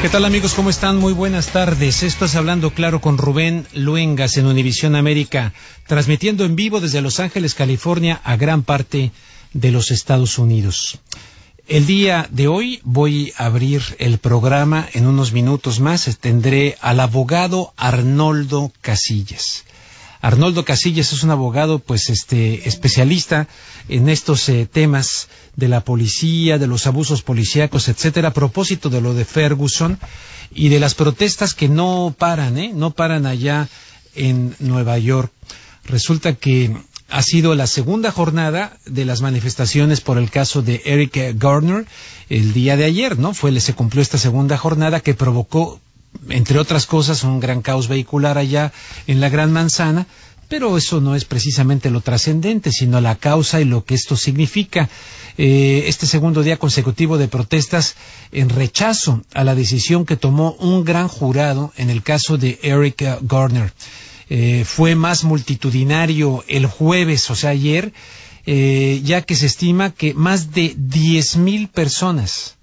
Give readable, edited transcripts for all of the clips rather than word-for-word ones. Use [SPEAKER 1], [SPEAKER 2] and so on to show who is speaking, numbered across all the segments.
[SPEAKER 1] ¿Qué tal, amigos? ¿Cómo están? Muy buenas tardes. Esto es Hablando Claro con Rubén Luengas en Univisión América, transmitiendo en vivo desde Los Ángeles, California, a gran parte de los Estados Unidos. El día de hoy voy a abrir el programa en unos minutos más. Tendré al abogado Arnoldo Casillas. Arnoldo Casillas es un abogado, especialista en estos temas de la policía, de los abusos policíacos, etcétera, a propósito de lo de Ferguson y de las protestas que no paran allá en Nueva York. Resulta que ha sido la segunda jornada de las manifestaciones por el caso de Eric Garner el día de ayer, ¿no? Se cumplió esta segunda jornada que provocó, entre otras cosas, un gran caos vehicular allá en la Gran Manzana, pero eso no es precisamente lo trascendente, sino la causa y lo que esto significa. Este segundo día consecutivo de protestas en rechazo a la decisión que tomó un gran jurado en el caso de Eric Garner. Fue más multitudinario el jueves, o sea, ayer, ya que se estima que más de 10,000 personas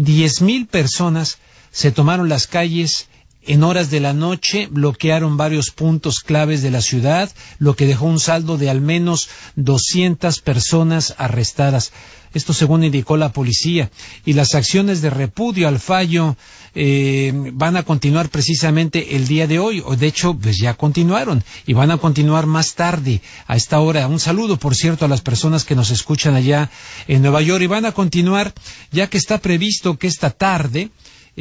[SPEAKER 1] se tomaron las calles en horas de la noche, bloquearon varios puntos claves de la ciudad, lo que dejó un saldo de al menos 200 personas arrestadas. Esto según indicó la policía. Y las acciones de repudio al fallo van a continuar precisamente el día de hoy, o de hecho pues ya continuaron y van a continuar más tarde a esta hora. Un saludo, por cierto, a las personas que nos escuchan allá en Nueva York, y van a continuar ya que está previsto que esta tarde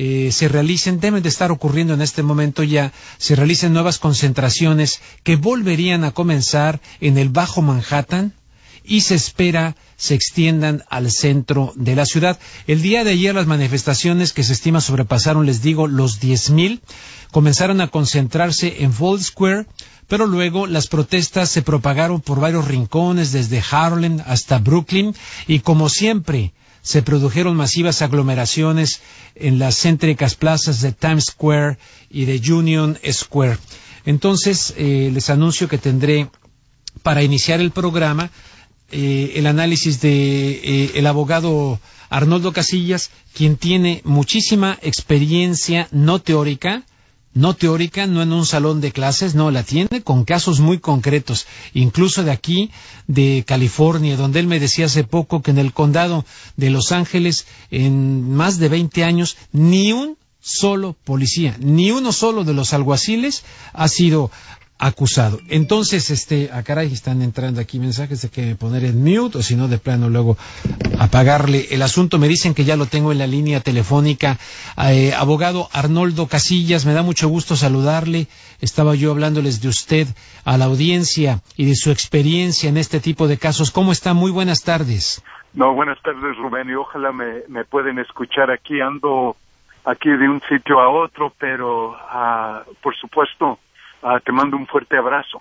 [SPEAKER 1] deben de estar ocurriendo en este momento ya, se realicen nuevas concentraciones que volverían a comenzar en el Bajo Manhattan y se espera se extiendan al centro de la ciudad. El día de ayer las manifestaciones, que se estima sobrepasaron, les digo, los 10,000, comenzaron a concentrarse en Fold Square, pero luego las protestas se propagaron por varios rincones, desde Harlem hasta Brooklyn, y como siempre, se produjeron masivas aglomeraciones en las céntricas plazas de Times Square y de Union Square. Entonces, les anuncio que tendré, para iniciar el programa, el análisis de el abogado Arnoldo Casillas, quien tiene muchísima experiencia no teórica, no en un salón de clases, no, la tiene con casos muy concretos, incluso de aquí, de California, donde él me decía hace poco que en el condado de Los Ángeles, en más de 20 años, ni un solo policía, ni uno solo de los alguaciles ha sido acusado. Entonces, caray, están entrando aquí mensajes de que poner en mute, o si no, de plano luego apagarle el asunto. Me dicen que ya lo tengo en la línea telefónica. Abogado Arnoldo Casillas, me da mucho gusto saludarle. Estaba yo hablándoles de usted a la audiencia y de su experiencia en este tipo de casos. ¿Cómo está? Muy buenas tardes.
[SPEAKER 2] No, buenas tardes, Rubén, y ojalá me pueden escuchar aquí. Ando aquí de un sitio a otro, pero por supuesto, te mando un fuerte abrazo.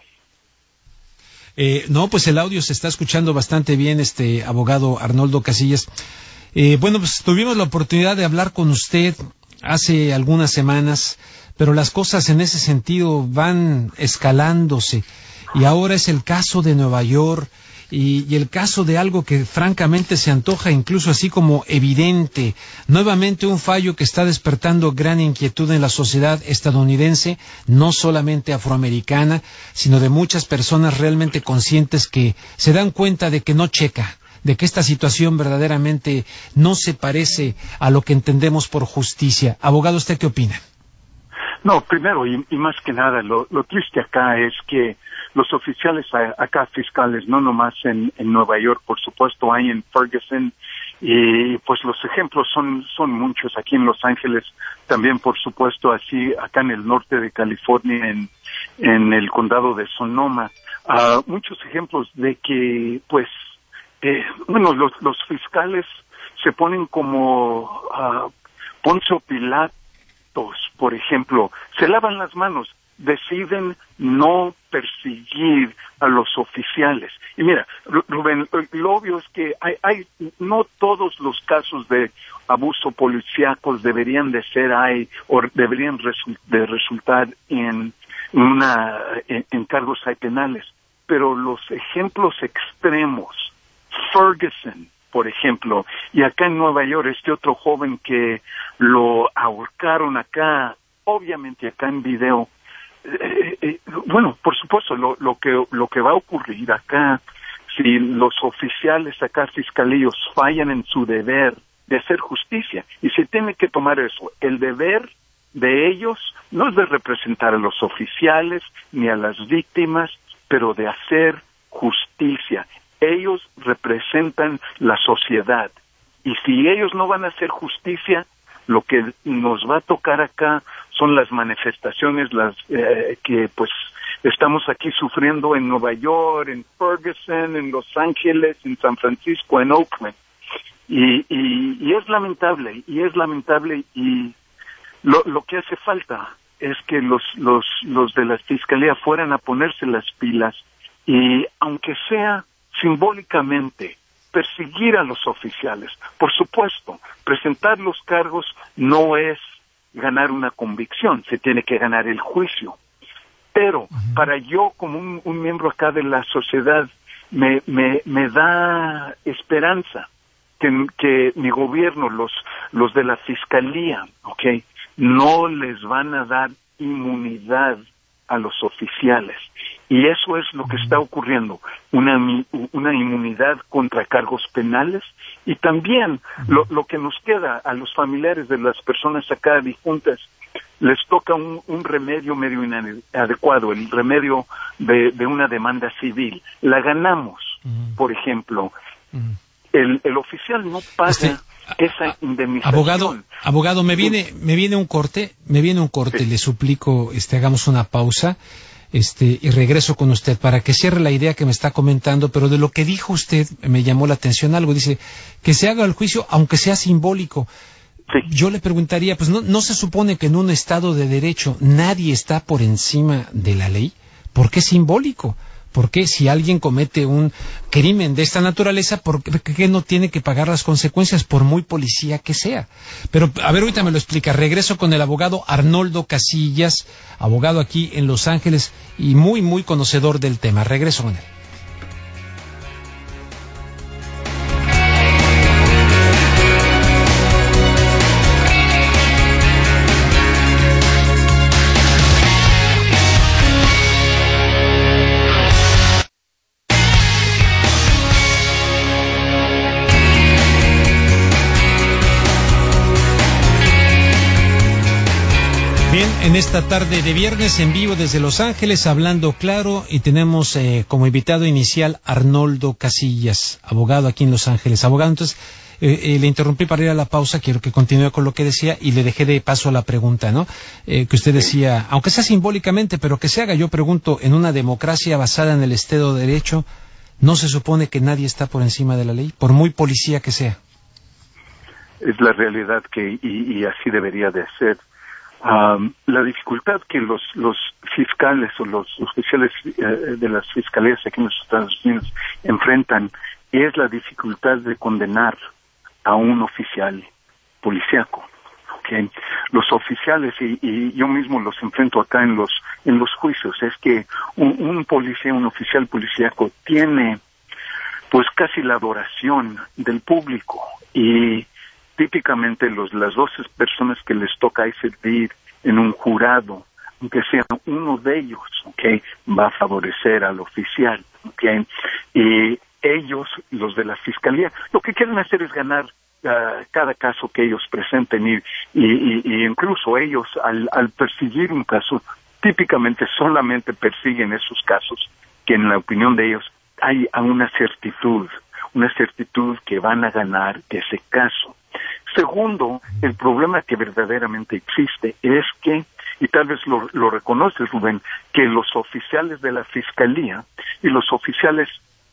[SPEAKER 1] No, pues el audio se está escuchando bastante bien, abogado Arnoldo Casillas. Bueno, pues tuvimos la oportunidad de hablar con usted hace algunas semanas, pero las cosas en ese sentido van escalándose. Y ahora es el caso de Nueva York y el caso de algo que francamente se antoja incluso así como evidente. Nuevamente un fallo que está despertando gran inquietud en la sociedad estadounidense, no solamente afroamericana, sino de muchas personas realmente conscientes que se dan cuenta de que no checa, de que esta situación verdaderamente no se parece a lo que entendemos por justicia. Abogado, ¿usted qué opina?
[SPEAKER 2] No, primero y más que nada, lo triste acá es que los oficiales acá fiscales, no nomás en Nueva York, por supuesto, hay en Ferguson, y pues los ejemplos son muchos aquí en Los Ángeles, también por supuesto así acá en el norte de California, en el condado de Sonoma, muchos ejemplos de que pues los fiscales se ponen como Poncio Pilatos, por ejemplo, se lavan las manos, deciden no perseguir a los oficiales. Y mira, Rubén, lo obvio es que hay no todos los casos de abuso policíacos deberían de ser o deberían de resultar en cargos penales, pero los ejemplos extremos, Ferguson, por ejemplo, y acá en Nueva York este otro joven que lo ahorcaron acá, obviamente acá en video. Bueno, por supuesto, lo que va a ocurrir acá, si los oficiales acá fiscalíos fallan en su deber de hacer justicia, y se tiene que tomar eso, el deber de ellos no es de representar a los oficiales ni a las víctimas, pero de hacer justicia. Ellos representan la sociedad, y si ellos no van a hacer justicia, lo que nos va a tocar acá son las manifestaciones, que pues estamos aquí sufriendo en Nueva York, en Ferguson, en Los Ángeles, en San Francisco, en Oakland. Y es lamentable, y lo que hace falta es que los de la fiscalía fueran a ponerse las pilas y, aunque sea simbólicamente, perseguir a los oficiales. Por supuesto, presentar los cargos no es ganar una convicción, se tiene que ganar el juicio. Pero para yo, como un miembro acá de la sociedad, me da esperanza que mi gobierno, los de la fiscalía, ¿okay?, no les van a dar inmunidad a los oficiales. Y eso es lo que está ocurriendo, una inmunidad contra cargos penales, y también lo que nos queda a los familiares de las personas acá difuntas, les toca un remedio medio inadecuado, el remedio de una demanda civil. La ganamos, por ejemplo. El oficial no paga esa indemnización.
[SPEAKER 1] Abogado, me viene un corte, sí. Le suplico, hagamos una pausa, y regreso con usted para que cierre la idea que me está comentando, pero de lo que dijo usted me llamó la atención algo. Dice que se haga el juicio aunque sea simbólico.
[SPEAKER 2] Sí.
[SPEAKER 1] Yo le preguntaría, pues no se supone que en un Estado de Derecho nadie está por encima de la ley. ¿Por qué simbólico? ¿Por qué, si alguien comete un crimen de esta naturaleza, por qué no tiene que pagar las consecuencias, por muy policía que sea? Pero, a ver, ahorita me lo explica. Regreso con el abogado Arnoldo Casillas, abogado aquí en Los Ángeles y muy, muy conocedor del tema. Regreso con él. En esta tarde de viernes en vivo desde Los Ángeles, hablando claro, y tenemos como invitado inicial Arnoldo Casillas, abogado aquí en Los Ángeles. Abogado, entonces le interrumpí para ir a la pausa, quiero que continúe con lo que decía y le dejé de paso a la pregunta, ¿no? Que usted decía, aunque sea simbólicamente, pero que se haga. Yo pregunto, en una democracia basada en el Estado de Derecho, ¿no se supone que nadie está por encima de la ley, por muy policía que sea?
[SPEAKER 2] Es la realidad y así debería de ser. La dificultad que los fiscales o los oficiales de las fiscalías aquí en los Estados Unidos enfrentan es la dificultad de condenar a un oficial policíaco. ¿Okay? Los oficiales, y yo mismo los enfrento acá en los juicios, es que un policía, un oficial policíaco tiene pues casi la adoración del público, y típicamente las 12 personas que les toca servir en un jurado, aunque sea uno de ellos, ¿okay?, va a favorecer al oficial, ¿okay? Y ellos, los de la fiscalía, lo que quieren hacer es ganar cada caso que ellos presenten, y incluso ellos al perseguir un caso, típicamente solamente persiguen esos casos que en la opinión de ellos hay una certitud que van a ganar ese caso. Segundo, el problema que verdaderamente existe es que, y tal vez lo reconoces, Rubén, que los oficiales de la fiscalía y los oficiales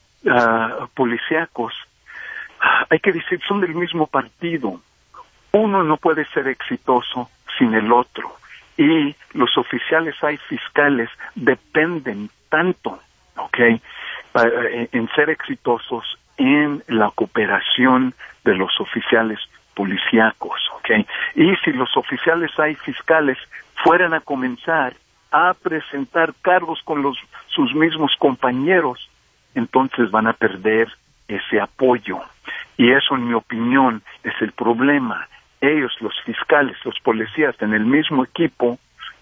[SPEAKER 2] policíacos, hay que decir, son del mismo partido. Uno no puede ser exitoso sin el otro, y los oficiales, hay fiscales, dependen tanto, ¿okay?, en ser exitosos en la cooperación de los oficiales policíacos, ¿okay? Y si los oficiales, hay fiscales, fueran a comenzar a presentar cargos con sus mismos compañeros, entonces van a perder ese apoyo. Y eso, en mi opinión, es el problema. Ellos, los fiscales, los policías, en el mismo equipo,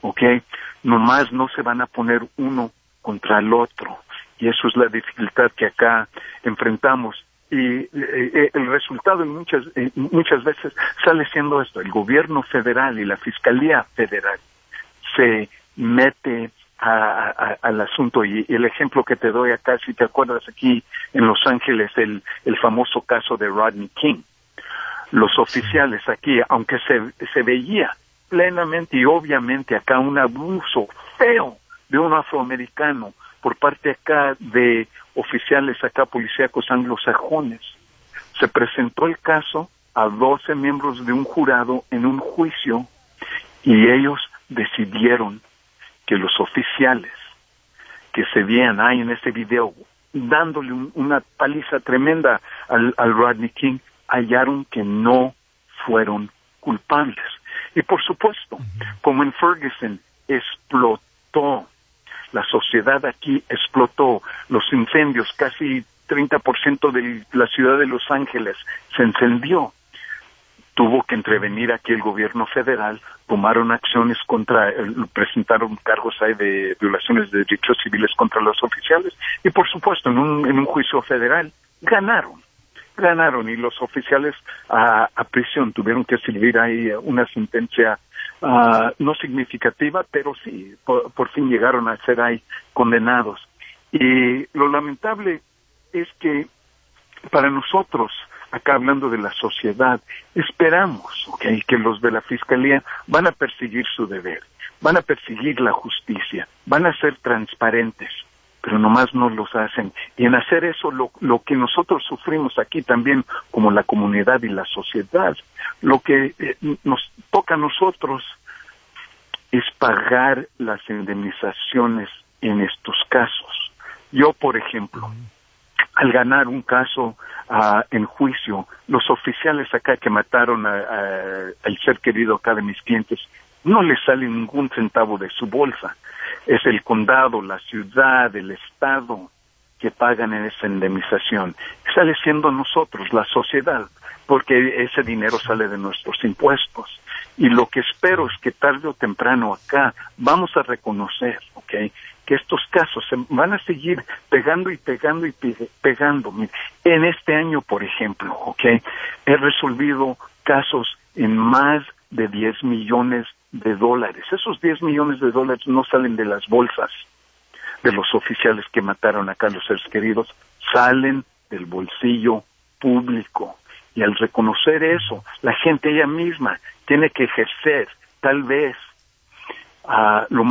[SPEAKER 2] nomás no se van a poner uno contra el otro. Y eso es la dificultad que acá enfrentamos. Y el resultado muchas veces sale siendo esto: el gobierno federal y la Fiscalía Federal se mete al asunto. Y el ejemplo que te doy acá, si te acuerdas, aquí en Los Ángeles, el famoso caso de Rodney King. Los oficiales aquí, aunque se veía plenamente y obviamente acá un abuso feo de un afroamericano por parte acá de oficiales acá policíacos anglosajones, se presentó el caso a 12 miembros de un jurado en un juicio, y ellos decidieron que los oficiales que se veían ahí en ese video dándole una paliza tremenda al Rodney King, hallaron que no fueron culpables. Y por supuesto, como en Ferguson, explotó. La sociedad aquí explotó. Los incendios, casi 30% de la ciudad de Los Ángeles se encendió. Tuvo que intervenir aquí el gobierno federal, tomaron acciones presentaron cargos ahí de violaciones de derechos civiles contra los oficiales, y por supuesto en un juicio federal ganaron, y los oficiales a prisión tuvieron que servir ahí una sentencia no significativa, pero sí, por fin llegaron a ser ahí condenados. Y lo lamentable es que para nosotros, acá hablando de la sociedad, esperamos que los de la Fiscalía van a perseguir su deber, van a perseguir la justicia, van a ser transparentes, pero nomás no los hacen. Y en hacer eso, lo que nosotros sufrimos aquí también, como la comunidad y la sociedad, lo que nos toca a nosotros es pagar las indemnizaciones en estos casos. Yo, por ejemplo, al ganar un caso en juicio, los oficiales acá que mataron al ser querido acá de mis clientes, no les sale ningún centavo de su bolsa. Es el condado, la ciudad, el estado que pagan en esa indemnización. Sale siendo nosotros, la sociedad, porque ese dinero sale de nuestros impuestos. Y lo que espero es que tarde o temprano acá vamos a reconocer, que estos casos se van a seguir pegando y pegando y pegando. En este año, por ejemplo, he resolvido casos en más de $10 millones. Esos $10 millones no salen de las bolsas de los oficiales que mataron acá a los seres queridos, salen del bolsillo público. Y al reconocer eso, la gente ella misma tiene que ejercer, tal vez, lo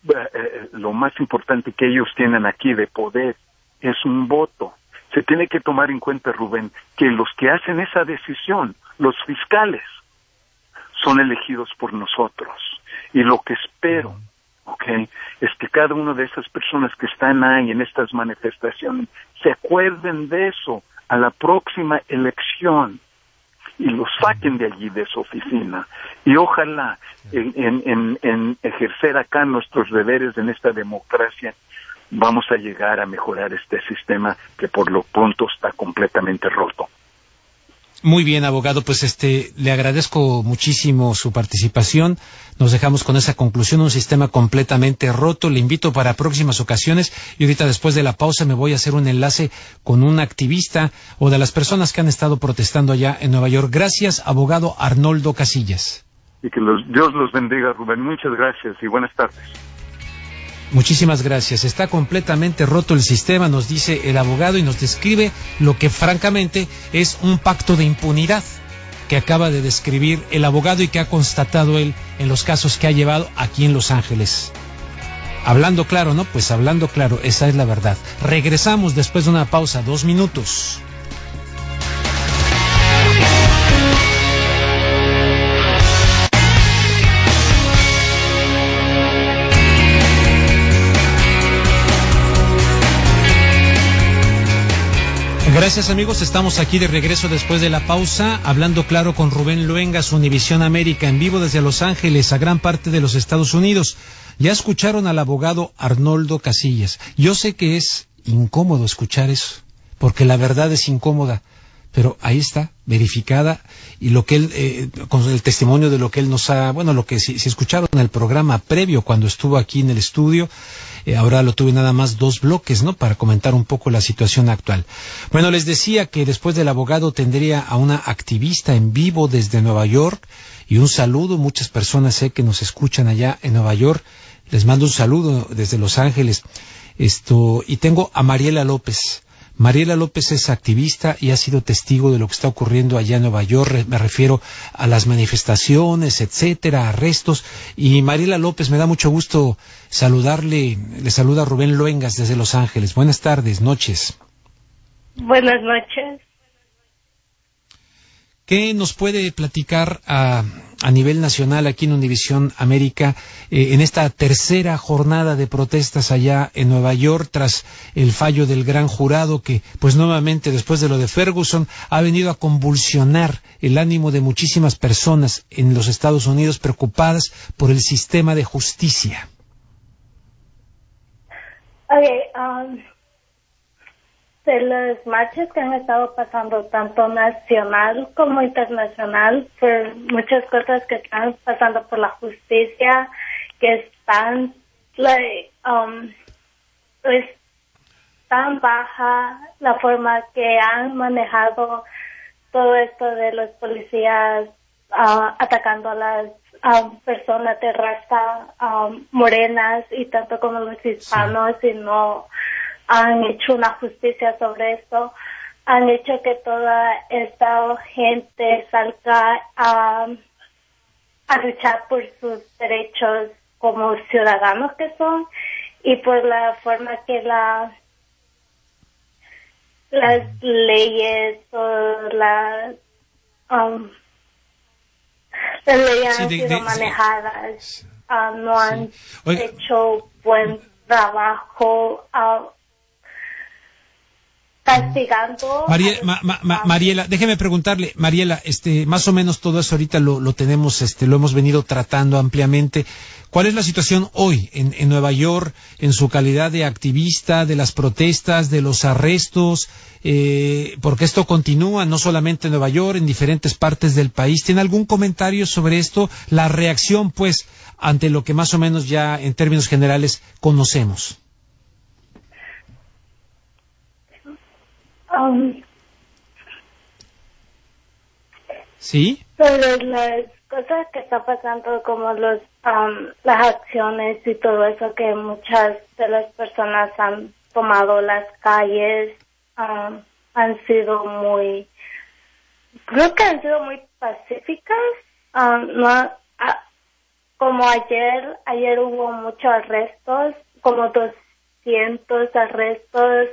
[SPEAKER 2] más importante que ellos tienen aquí de poder, es un voto. Se tiene que tomar en cuenta, Rubén, que los que hacen esa decisión, los fiscales, son elegidos por nosotros. Y lo que espero, es que cada una de esas personas que están ahí en estas manifestaciones se acuerden de eso a la próxima elección y los saquen de allí, de su oficina. Y ojalá en ejercer acá nuestros deberes en esta democracia vamos a llegar a mejorar este sistema que por lo pronto está completamente roto.
[SPEAKER 1] Muy bien, abogado, pues le agradezco muchísimo su participación. Nos dejamos con esa conclusión, un sistema completamente roto. Le invito para próximas ocasiones, y ahorita después de la pausa me voy a hacer un enlace con un activista o de las personas que han estado protestando allá en Nueva York. Gracias, abogado Arnoldo Casillas.
[SPEAKER 2] Y que Dios los bendiga, Rubén. Muchas gracias y buenas tardes.
[SPEAKER 1] Muchísimas gracias. Está completamente roto el sistema, nos dice el abogado, y nos describe lo que francamente es un pacto de impunidad que acaba de describir el abogado y que ha constatado él en los casos que ha llevado aquí en Los Ángeles. Hablando claro, ¿no? Pues hablando claro, esa es la verdad. Regresamos después de una pausa, 2 minutos. Gracias, amigos, estamos aquí de regreso después de la pausa, hablando claro con Rubén Luengas, Univisión América, en vivo desde Los Ángeles, a gran parte de los Estados Unidos. Ya escucharon al abogado Arnoldo Casillas. Yo sé que es incómodo escuchar eso, porque la verdad es incómoda, pero ahí está, verificada, y lo que él, con el testimonio de lo que él nos ha, bueno, lo que si escucharon en el programa previo cuando estuvo aquí en el estudio, ahora lo tuve nada más 2 bloques, ¿no?, para comentar un poco la situación actual. Bueno, les decía que después del abogado tendría a una activista en vivo desde Nueva York, y un saludo, muchas personas sé que nos escuchan allá en Nueva York, les mando un saludo desde Los Ángeles, y tengo a Mariela López. Mariela López es activista y ha sido testigo de lo que está ocurriendo allá en Nueva York. Me refiero a las manifestaciones, etcétera, arrestos. Y Mariela López, me da mucho gusto saludarle. Le saluda Rubén Luengas desde Los Ángeles. Buenas tardes, noches.
[SPEAKER 3] Buenas noches.
[SPEAKER 1] ¿Qué nos puede platicar a nivel nacional aquí en Univisión América en esta tercera jornada de protestas allá en Nueva York tras el fallo del gran jurado que, pues nuevamente después de lo de Ferguson, ha venido a convulsionar el ánimo de muchísimas personas en los Estados Unidos preocupadas por el sistema de justicia?
[SPEAKER 3] De las marchas que han estado pasando tanto nacional como internacional por muchas cosas que están pasando por la justicia, que están pues tan baja la forma que han manejado todo esto de los policías atacando a las personas de raza morenas y tanto como los hispanos, sí. Y no han hecho una justicia sobre esto, han hecho que toda esta gente salga a luchar por sus derechos como ciudadanos que son, y por la forma que las leyes o las leyes han sido manejadas, no han hecho buen trabajo castigando.
[SPEAKER 1] Mariela, déjeme preguntarle, Mariela, más o menos todo eso ahorita lo tenemos, lo hemos venido tratando ampliamente. ¿Cuál es la situación hoy en Nueva York, en su calidad de activista, de las protestas, de los arrestos? Porque esto continúa no solamente en Nueva York, en diferentes partes del país. ¿Tiene algún comentario sobre esto? La reacción, pues, ante lo que más o menos ya en términos generales conocemos. ¿Sí?
[SPEAKER 3] Sobre las cosas que está pasando, como las acciones y todo eso, que muchas de las personas han tomado las calles, han sido muy, creo que han sido muy pacíficas. Como ayer hubo muchos arrestos, como 200 arrestos,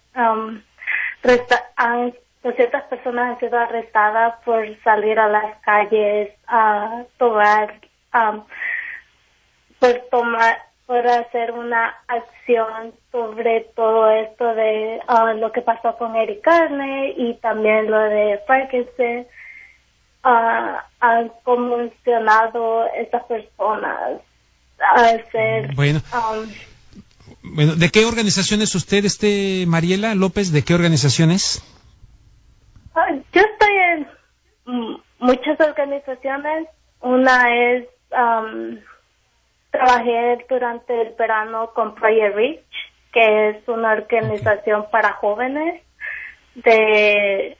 [SPEAKER 3] 200 personas han sido arrestadas por salir a las calles a por hacer una acción sobre todo esto de lo que pasó con Eric Garner y también lo de Ferguson. Han conmocionado estas personas a hacer.
[SPEAKER 1] Bueno, ¿de qué organización es usted, Mariela López? ¿De qué organización es?
[SPEAKER 3] Yo estoy en muchas organizaciones. Una es, trabajé durante el verano con Project Reach, que es una organización para jóvenes de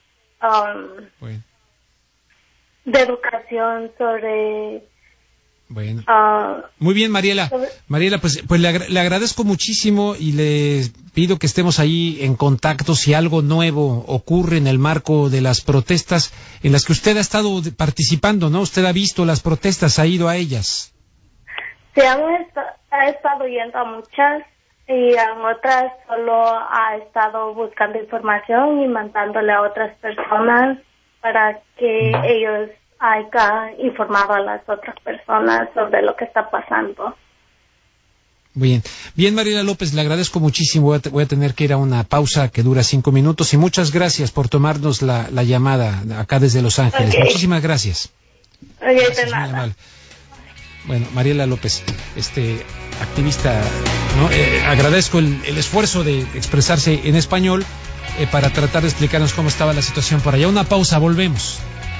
[SPEAKER 3] educación sobre.
[SPEAKER 1] Bueno. Muy bien, Mariela. Mariela, pues le agradezco muchísimo y le pido que estemos ahí en contacto si algo nuevo ocurre en el marco de las protestas en las que usted ha estado participando, ¿no? Usted ha visto las protestas, ha ido a ellas.
[SPEAKER 3] Sí, ha estado yendo a muchas y en otras solo ha estado buscando información y mandándole a otras personas para que ellos haya informado a las otras personas sobre lo que está pasando.
[SPEAKER 1] Bien, Mariela López, le agradezco muchísimo. Voy a tener que ir a una pausa que dura 5 minutos y muchas gracias por tomarnos la llamada acá desde Los Ángeles. Okay. Muchísimas gracias.
[SPEAKER 3] Gracias, de nada.
[SPEAKER 1] Bueno, Mariela López, activista, ¿no? Agradezco el esfuerzo de expresarse en español. para tratar de explicarnos cómo estaba la situación por allá. Una pausa, volvemos.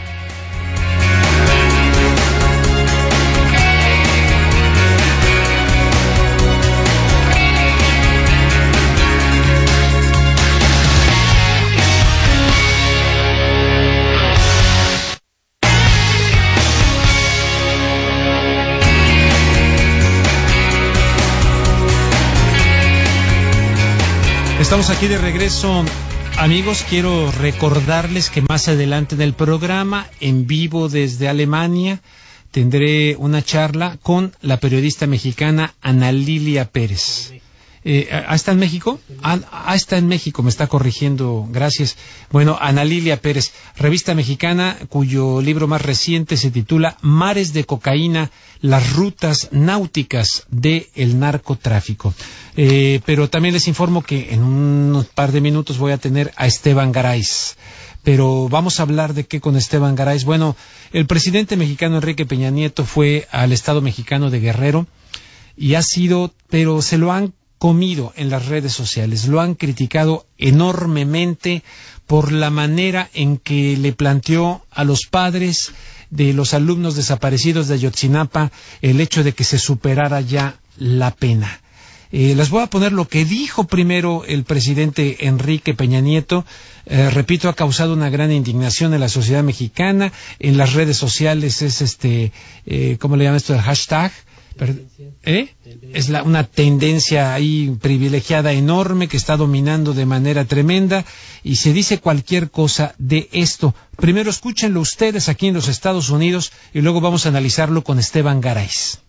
[SPEAKER 1] Estamos aquí de regreso, amigos. Quiero recordarles que más adelante en el programa, en vivo desde Alemania, tendré una charla con la periodista mexicana Ana Lilia Pérez. ¿Está en México? Está en México, me está corrigiendo, gracias. Bueno, Ana Lilia Pérez, revista mexicana, cuyo libro más reciente se titula Mares de cocaína, las rutas náuticas del narcotráfico. Pero también les informo que en un par de minutos voy a tener a Esteban Garay. Pero vamos a hablar de qué con Esteban Garay. Bueno, el presidente mexicano Enrique Peña Nieto fue al estado mexicano de Guerrero y pero se lo han comido en las redes sociales, lo han criticado enormemente por la manera en que le planteó a los padres de los alumnos desaparecidos de Ayotzinapa el hecho de que se superara ya la pena. Les voy a poner lo que dijo primero el presidente Enrique Peña Nieto. Repito, ha causado una gran indignación en la sociedad mexicana. En las redes sociales es ¿cómo le llaman esto? El hashtag. Es una tendencia ahí privilegiada enorme que está dominando de manera tremenda y se dice cualquier cosa de esto. Primero escúchenlo ustedes aquí en los Estados Unidos y luego vamos a analizarlo con Esteban Garay.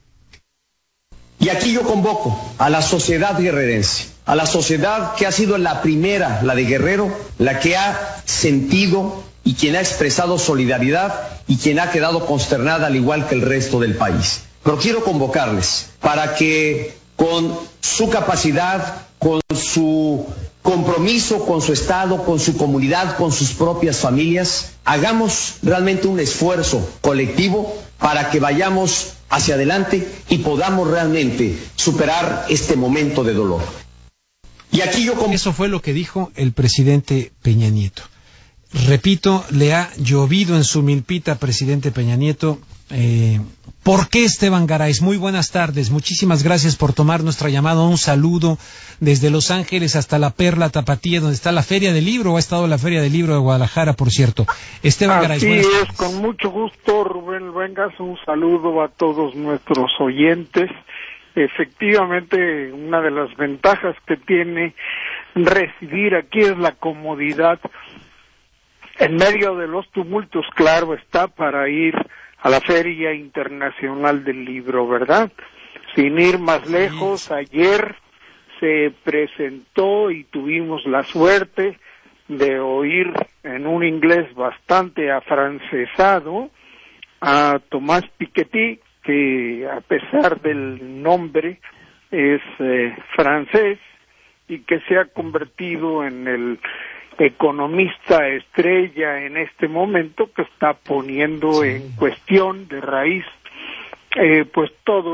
[SPEAKER 4] Y aquí yo convoco a la sociedad guerrerense, a la sociedad que ha sido la primera, la de Guerrero, la que ha sentido y quien ha expresado solidaridad y quien ha quedado consternada al igual que el resto del país. Pero quiero convocarles para que con su capacidad, con su compromiso con su Estado, con su comunidad, con sus propias familias, hagamos realmente un esfuerzo colectivo para que vayamos hacia adelante y podamos realmente superar este momento de dolor. Y aquí
[SPEAKER 1] Eso fue lo que dijo el presidente Peña Nieto. Repito, le ha llovido en su milpita, presidente Peña Nieto. ¿Por qué, Esteban Garay? Muy buenas tardes, muchísimas gracias por tomar nuestra llamada. Un saludo desde Los Ángeles hasta la Perla Tapatía, donde está la Feria del Libro. Ha estado la Feria del Libro de Guadalajara, por cierto. Esteban Garay, buenas tardes.
[SPEAKER 5] Así es, con mucho gusto, Rubén Vengas, un saludo a todos nuestros oyentes. Efectivamente, una de las ventajas que tiene residir aquí es la comodidad. En medio de los tumultos, claro está, para ir a la Feria Internacional del Libro, ¿verdad? Sin ir más lejos, ayer se presentó y tuvimos la suerte de oír en un inglés bastante afrancesado a Tomás Piketty, que a pesar del nombre es francés y que se ha convertido en el economista estrella en este momento, que está poniendo en cuestión de raíz pues todo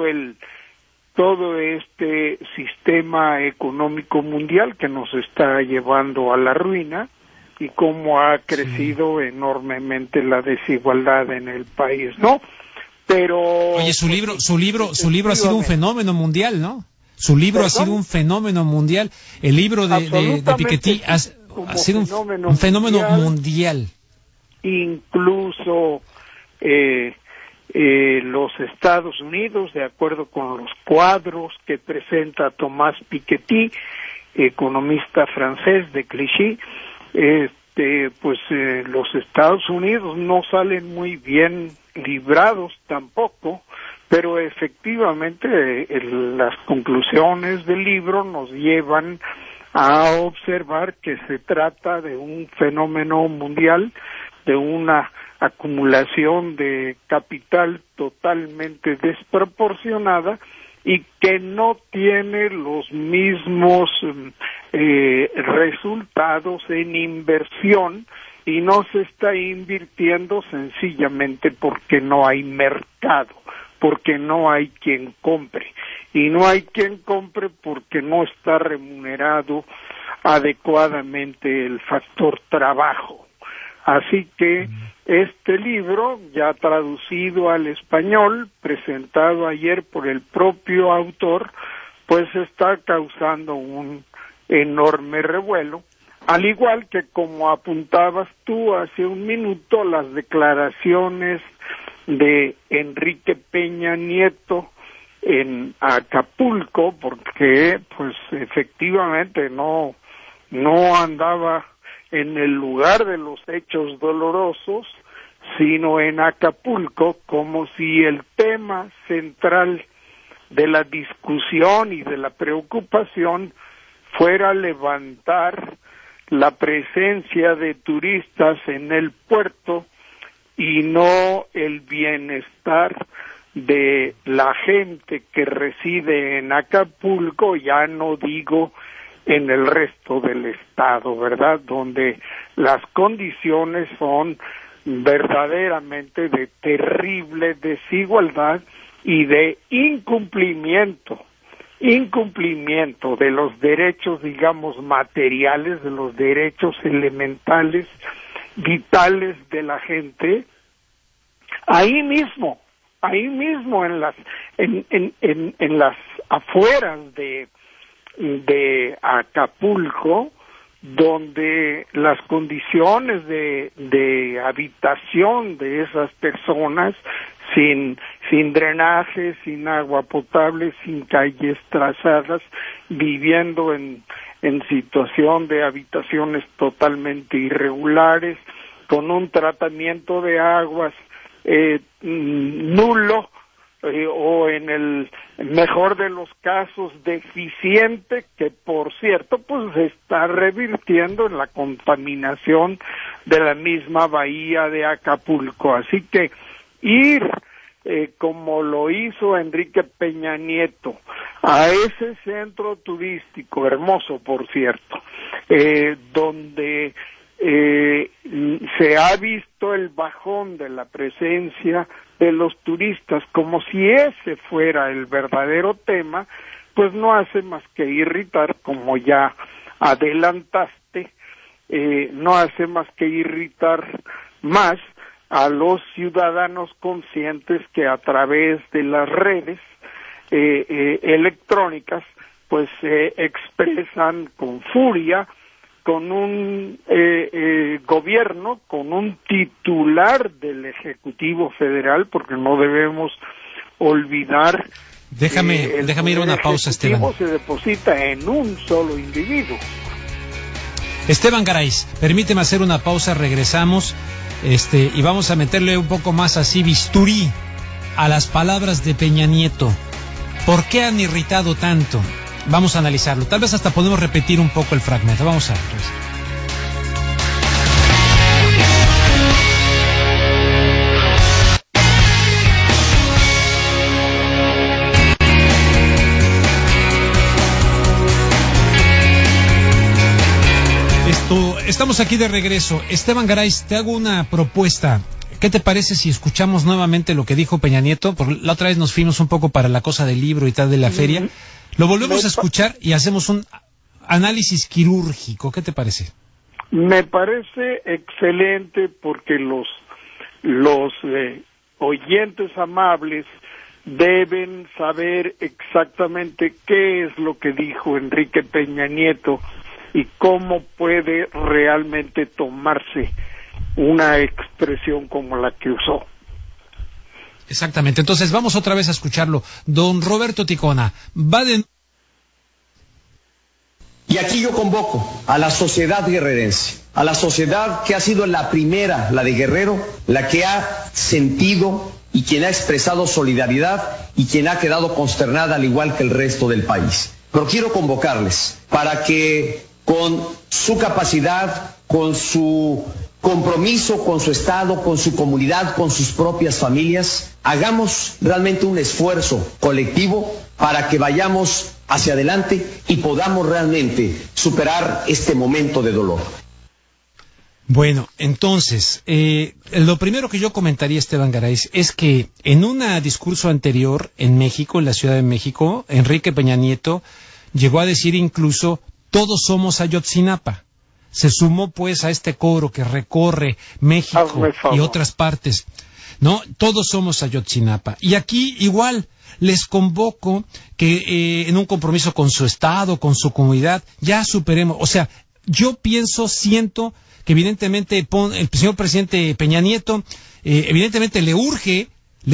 [SPEAKER 5] este sistema económico mundial que nos está llevando a la ruina y cómo ha crecido enormemente la desigualdad en el país, ¿no? Pero
[SPEAKER 1] oye, su libro ha sido un fenómeno mundial, ¿no? Su libro ha sido un fenómeno mundial. El libro de Piketty ha sido un fenómeno mundial.
[SPEAKER 5] Incluso los Estados Unidos, de acuerdo con los cuadros que presenta Tomás Piketty, economista francés de Clichy, los Estados Unidos no salen muy bien librados tampoco, pero efectivamente las conclusiones del libro nos llevan a observar que se trata de un fenómeno mundial, de una acumulación de capital totalmente desproporcionada y que no tiene los mismos resultados en inversión, y no se está invirtiendo sencillamente porque no hay mercado, porque no hay quien compre, y no hay quien compre porque no está remunerado adecuadamente el factor trabajo. Así que este libro, ya traducido al español, presentado ayer por el propio autor, pues está causando un enorme revuelo, al igual que, como apuntabas tú hace un minuto, las declaraciones de Enrique Peña Nieto en Acapulco, porque pues efectivamente no andaba en el lugar de los hechos dolorosos, sino en Acapulco, como si el tema central de la discusión y de la preocupación fuera levantar la presencia de turistas en el puerto y no el bienestar de la gente que reside en Acapulco, ya no digo en el resto del estado, ¿verdad?, donde las condiciones son verdaderamente de terrible desigualdad y de incumplimiento de los derechos, digamos, materiales, de los derechos elementales, vitales de la gente, ahí mismo en las afueras de Acapulco, donde las condiciones de habitación de esas personas, sin drenaje, sin agua potable, sin calles trazadas, viviendo en situación de habitaciones totalmente irregulares, con un tratamiento de aguas nulo, o en el mejor de los casos deficiente, que por cierto pues se está revirtiendo en la contaminación de la misma bahía de Acapulco. Así que ir como lo hizo Enrique Peña Nieto a ese centro turístico, hermoso por cierto, donde se ha visto el bajón de la presencia de los turistas, como si ese fuera el verdadero tema, pues no hace más que irritar, como ya adelantaste, no hace más que irritar más a los ciudadanos conscientes que a través de las redes electrónicas pues se expresan con furia con un gobierno, con un titular del Ejecutivo Federal, porque no debemos olvidar.
[SPEAKER 1] Déjame ir a una pausa, Esteban.
[SPEAKER 5] El Ejecutivo se deposita en un solo individuo.
[SPEAKER 1] Esteban Garay, permíteme hacer una pausa, regresamos, y vamos a meterle un poco más así bisturí a las palabras de Peña Nieto. ¿Por qué han irritado tanto? Vamos a analizarlo. Tal vez hasta podemos repetir un poco el fragmento. Vamos a ver. Estamos aquí de regreso. Esteban Garay, te hago una propuesta. ¿Qué te parece si escuchamos nuevamente lo que dijo Peña Nieto? Porque la otra vez nos fuimos un poco para la cosa del libro y tal de la feria. Lo volvemos a escuchar y hacemos un análisis quirúrgico. ¿Qué te parece?
[SPEAKER 5] Me parece excelente, porque los oyentes amables deben saber exactamente qué es lo que dijo Enrique Peña Nieto y cómo puede realmente tomarse una expresión como la que usó.
[SPEAKER 1] Exactamente. Entonces vamos otra vez a escucharlo. Don Roberto Ticona, va de...
[SPEAKER 4] Y aquí yo convoco a la sociedad guerrerense, a la sociedad que ha sido la primera, la de Guerrero, la que ha sentido y quien ha expresado solidaridad y quien ha quedado consternada al igual que el resto del país. Pero quiero convocarles para que con su capacidad, con su compromiso con su Estado, con su comunidad, con sus propias familias, hagamos realmente un esfuerzo colectivo para que vayamos hacia adelante y podamos realmente superar este momento de dolor.
[SPEAKER 1] Bueno, entonces, lo primero que yo comentaría, Esteban Garay, es que en un discurso anterior en México, en la Ciudad de México, Enrique Peña Nieto llegó a decir incluso Todos somos Ayotzinapa. Se sumó pues a este coro que recorre México y otras partes, ¿no? Todos somos Ayotzinapa. Y aquí igual les convoco que en un compromiso con su Estado, con su comunidad, ya superemos. O sea, yo siento que evidentemente el señor presidente Peña Nieto, evidentemente le urge,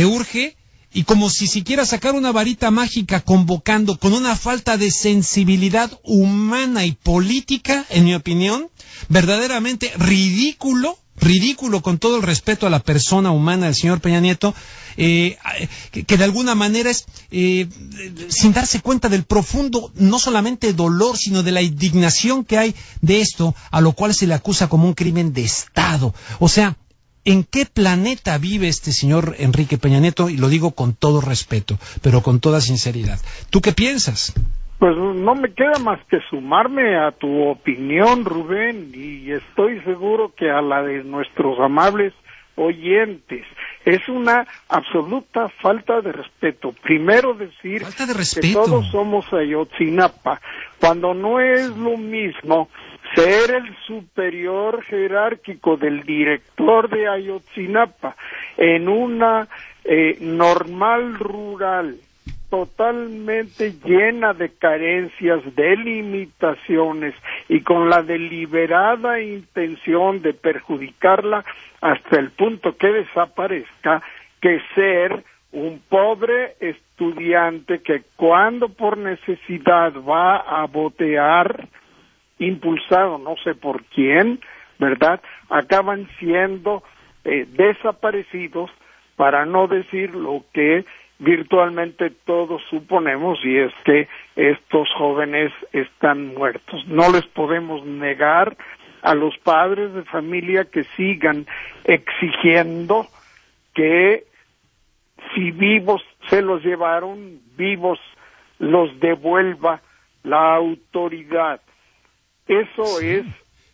[SPEAKER 1] y como si siquiera sacar una varita mágica convocando con una falta de sensibilidad humana y política, en mi opinión, verdaderamente ridículo con todo el respeto a la persona humana del señor Peña Nieto, que de alguna manera es sin darse cuenta del profundo, no solamente dolor, sino de la indignación que hay de esto, a lo cual se le acusa como un crimen de Estado. O sea, ¿en qué planeta vive este señor Enrique Peña Nieto? Y lo digo con todo respeto, pero con toda sinceridad. ¿Tú qué piensas?
[SPEAKER 5] Pues no me queda más que sumarme a tu opinión, Rubén, y estoy seguro que a la de nuestros amables oyentes. Es una absoluta falta de respeto. Primero decir que todos somos Ayotzinapa, cuando no es lo mismo ser el superior jerárquico del director de Ayotzinapa en una normal rural totalmente llena de carencias, de limitaciones y con la deliberada intención de perjudicarla hasta el punto que desaparezca, que ser un pobre estudiante que cuando por necesidad va a votar, impulsado no sé por quién, ¿verdad?, acaban siendo desaparecidos, para no decir lo que virtualmente todos suponemos, y es que estos jóvenes están muertos. No les podemos negar a los padres de familia que sigan exigiendo que si vivos se los llevaron, vivos los devuelva la autoridad. Eso es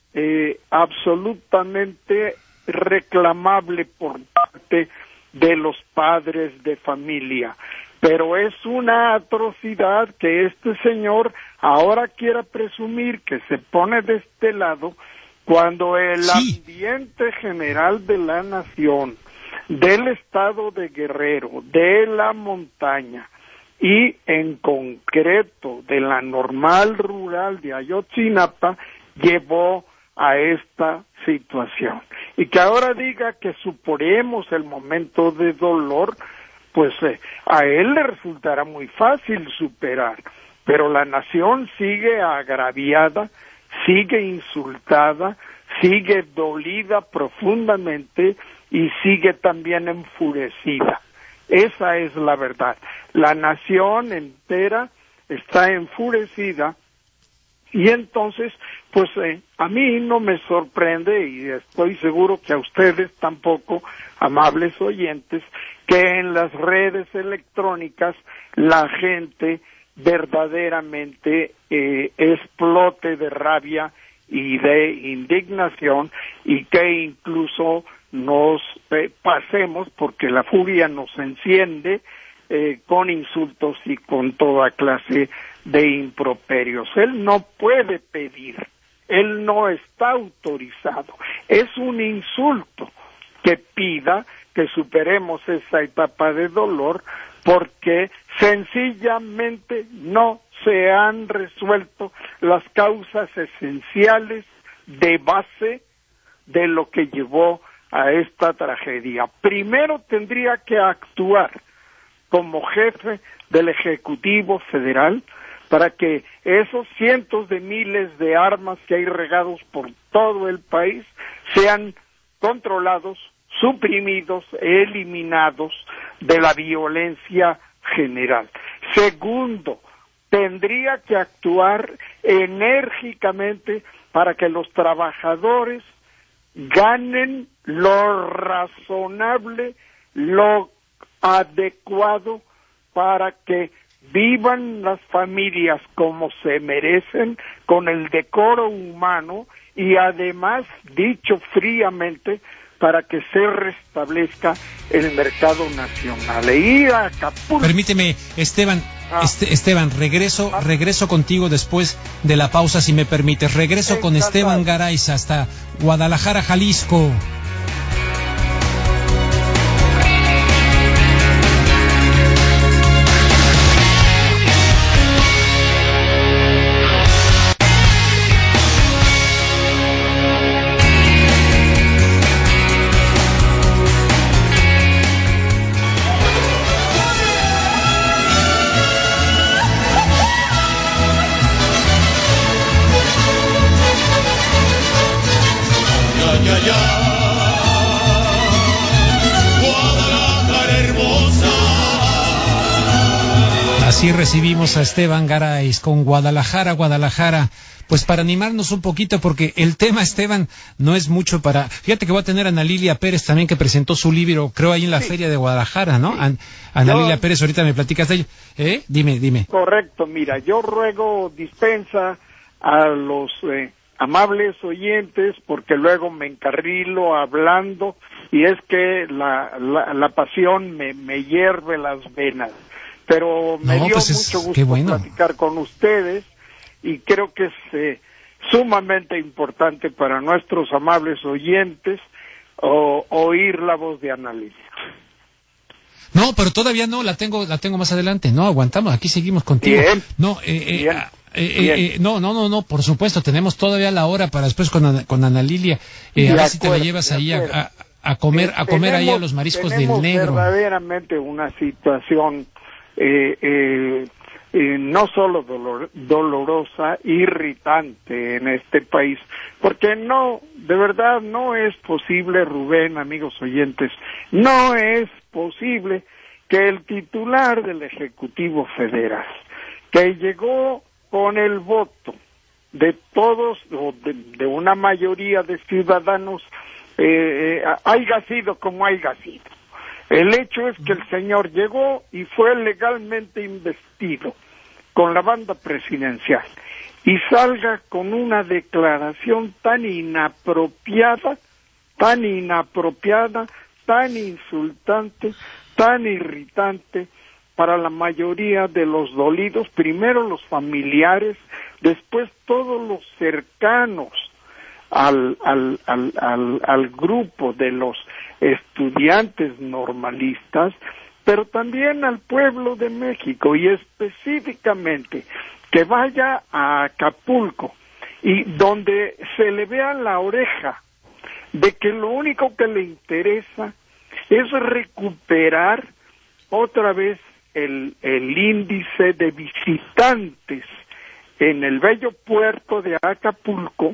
[SPEAKER 5] absolutamente reclamable por parte de los padres de familia, pero es una atrocidad que este señor ahora quiera presumir que se pone de este lado, cuando el ambiente general de la nación, del estado de Guerrero, de la montaña y en concreto de la normal rural de Ayotzinapa llevó a esta situación. Y que ahora diga que superemos el momento de dolor, pues a él le resultará muy fácil superar, pero la nación sigue agraviada, sigue insultada, sigue dolida profundamente y sigue también enfurecida. Esa es la verdad. La nación entera está enfurecida. Y entonces, pues a mí no me sorprende, y estoy seguro que a ustedes tampoco, amables oyentes, que en las redes electrónicas la gente verdaderamente explote de rabia y de indignación, y que incluso nos pasemos, porque la furia nos enciende, con insultos y con toda clase de improperios. Él no puede pedir, él no está autorizado. Es un insulto que pida que superemos esa etapa de dolor, porque sencillamente no se han resuelto las causas esenciales de base de lo que llevó a esta tragedia. Primero tendría que actuar como jefe del Ejecutivo Federal para que esos cientos de miles de armas que hay regados por todo el país sean controlados, suprimidos, eliminados de la violencia general. Segundo, tendría que actuar enérgicamente para que los trabajadores ganen lo razonable, lo adecuado, para que vivan las familias como se merecen, con el decoro humano, y además, dicho fríamente, para que se restablezca el mercado nacional. E ir a Acapulco.
[SPEAKER 1] Permíteme, Esteban, Esteban, regreso contigo después de la pausa, si me permites. Regreso con Esteban Garay hasta Guadalajara, Jalisco. Así recibimos a Esteban Garay con Guadalajara, pues para animarnos un poquito, porque el tema, Esteban, no es mucho para... Fíjate que voy a tener a Ana Lilia Pérez también, que presentó su libro, creo, ahí en la Feria de Guadalajara, ¿no? Ana Lilia Pérez, ahorita me platicas de ello. Dime.
[SPEAKER 5] Correcto, mira, yo ruego dispensa a los amables oyentes, porque luego me encarrilo hablando, y es que la pasión me hierve las venas. Pero me dio mucho gusto platicar con ustedes, y creo que es sumamente importante para nuestros amables oyentes oír la voz de Ana Lilia.
[SPEAKER 1] No, pero todavía no, la tengo más adelante. No, aguantamos, aquí seguimos contigo.
[SPEAKER 5] Bien.
[SPEAKER 1] No,
[SPEAKER 5] Bien.
[SPEAKER 1] No, por supuesto, tenemos todavía la hora para después con Ana Lilia. A ver si te la llevas ahí a comer ahí a los mariscos del Negro.
[SPEAKER 5] Tenemos verdaderamente una situación no solo dolorosa, irritante en este país, porque de verdad no es posible, Rubén, amigos oyentes, no es posible que el titular del Ejecutivo Federal, que llegó con el voto de todos, o de una mayoría de ciudadanos, haya sido como haya sido. El hecho es que el señor llegó y fue legalmente investido con la banda presidencial, y salga con una declaración tan inapropiada, tan insultante, tan irritante para la mayoría de los dolidos, primero los familiares, después todos los cercanos al grupo de los estudiantes normalistas, pero también al pueblo de México, y específicamente que vaya a Acapulco y donde se le vea la oreja de que lo único que le interesa es recuperar otra vez el índice de visitantes en el bello puerto de Acapulco,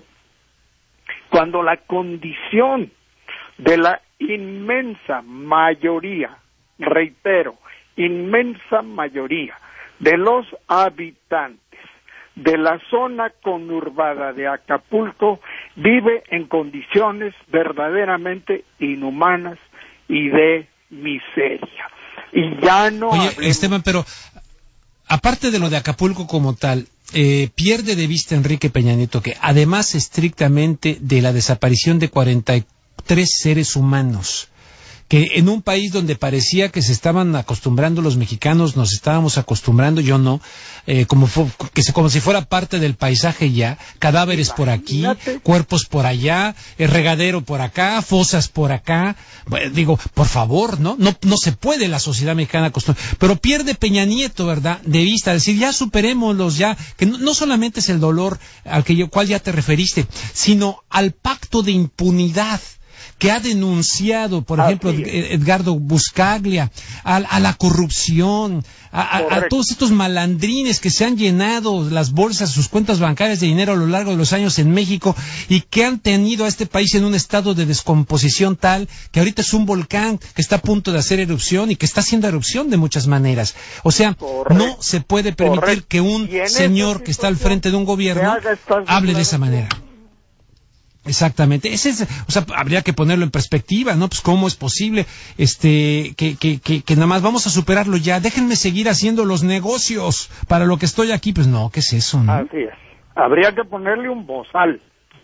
[SPEAKER 5] cuando la condición de la inmensa mayoría, reitero, inmensa mayoría de los habitantes de la zona conurbada de Acapulco vive en condiciones verdaderamente inhumanas y de miseria. Y ya no...
[SPEAKER 1] Oye, Esteban, pero aparte de lo de Acapulco como tal, pierde de vista Enrique Peña Nieto que además estrictamente de la desaparición de 43 seres humanos, que en un país donde parecía que se estaban acostumbrando los mexicanos, nos estábamos acostumbrando, yo no, como si fuera parte del paisaje ya, cadáveres por aquí, cuerpos por allá, regadero por acá, fosas por acá, digo, por favor, no se puede la sociedad mexicana acostumbrar, pero pierde Peña Nieto, ¿verdad?, de vista, decir, ya superémoslos, ya, que no solamente es el dolor al cual ya te referiste, sino al pacto de impunidad que ha denunciado, por ejemplo, Edgardo Buscaglia, a la corrupción, a todos estos malandrines que se han llenado las bolsas, sus cuentas bancarias de dinero a lo largo de los años en México, y que han tenido a este país en un estado de descomposición tal que ahorita es un volcán que está a punto de hacer erupción y que está haciendo erupción de muchas maneras. O sea, no se puede permitir que un señor que está al frente de un gobierno hable de esa manera. Exactamente, o sea, habría que ponerlo en perspectiva, ¿no? Pues cómo es posible, que nada más vamos a superarlo ya, déjenme seguir haciendo los negocios para lo que estoy aquí, pues no, ¿qué es eso, no?
[SPEAKER 5] Así es, habría que ponerle un bozal.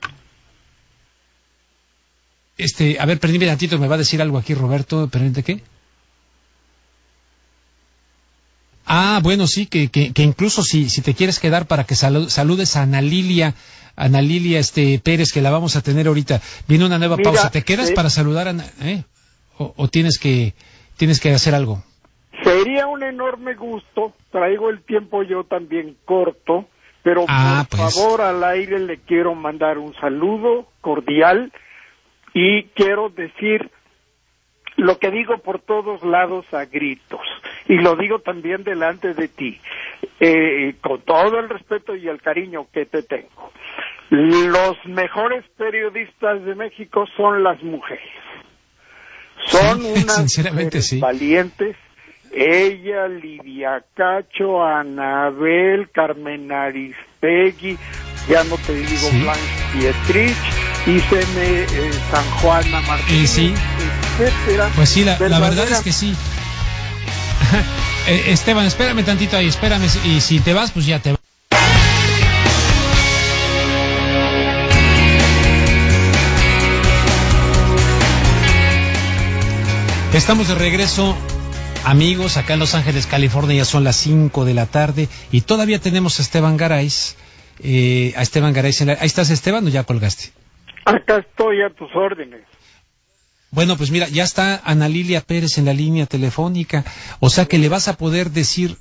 [SPEAKER 1] A ver, perdíme tantito, me va a decir algo aquí Roberto, ¿qué? Bueno, sí, que incluso si te quieres quedar para que saludes a Ana Lilia Pérez, que la vamos a tener ahorita. Viene una nueva pausa. ¿Te quedas para saludar a o tienes que hacer algo?
[SPEAKER 5] Sería un enorme gusto. Traigo el tiempo yo también corto, pero por favor, al aire le quiero mandar un saludo cordial y quiero decir lo que digo por todos lados a gritos, y lo digo también delante de ti, con todo el respeto y el cariño que te tengo. Los mejores periodistas de México son las mujeres. Son unas mujeres valientes. Ella, Lidia Cacho, Anabel, Carmen Aristegui, ya no te digo Blanche Pietrich, Iseme San Juana Martínez, etcétera.
[SPEAKER 1] Pues sí, la verdad es que sí. Esteban, espérame tantito ahí, espérame, y si te vas, pues ya te vas. Estamos de regreso, amigos, acá en Los Ángeles, California. Ya son las 5 de la tarde y todavía tenemos a Esteban Garay. Ahí estás, Esteban, ¿o ya colgaste?
[SPEAKER 5] Acá estoy a tus órdenes.
[SPEAKER 1] Bueno, pues mira, ya está Ana Lilia Pérez en la línea telefónica, o sea que le vas a poder decir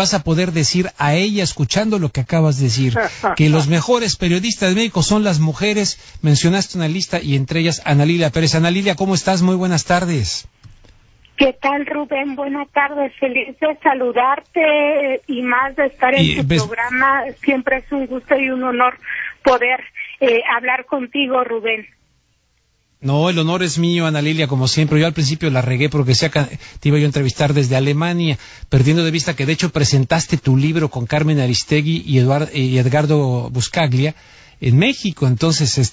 [SPEAKER 1] a ella, escuchando lo que acabas de decir, que los mejores periodistas de México son las mujeres. Mencionaste una lista y entre ellas Ana Lilia Pérez. Ana Lilia, ¿cómo estás? Muy buenas tardes.
[SPEAKER 6] ¿Qué tal, Rubén? Buenas tardes, feliz de saludarte y más de estar en tu programa. Siempre es un gusto y un honor poder hablar contigo, Rubén.
[SPEAKER 1] No, el honor es mío, Ana Lilia, como siempre. Yo al principio la regué porque te iba yo a entrevistar desde Alemania, perdiendo de vista que de hecho presentaste tu libro con Carmen Aristegui y Edgardo Buscaglia en México. Entonces,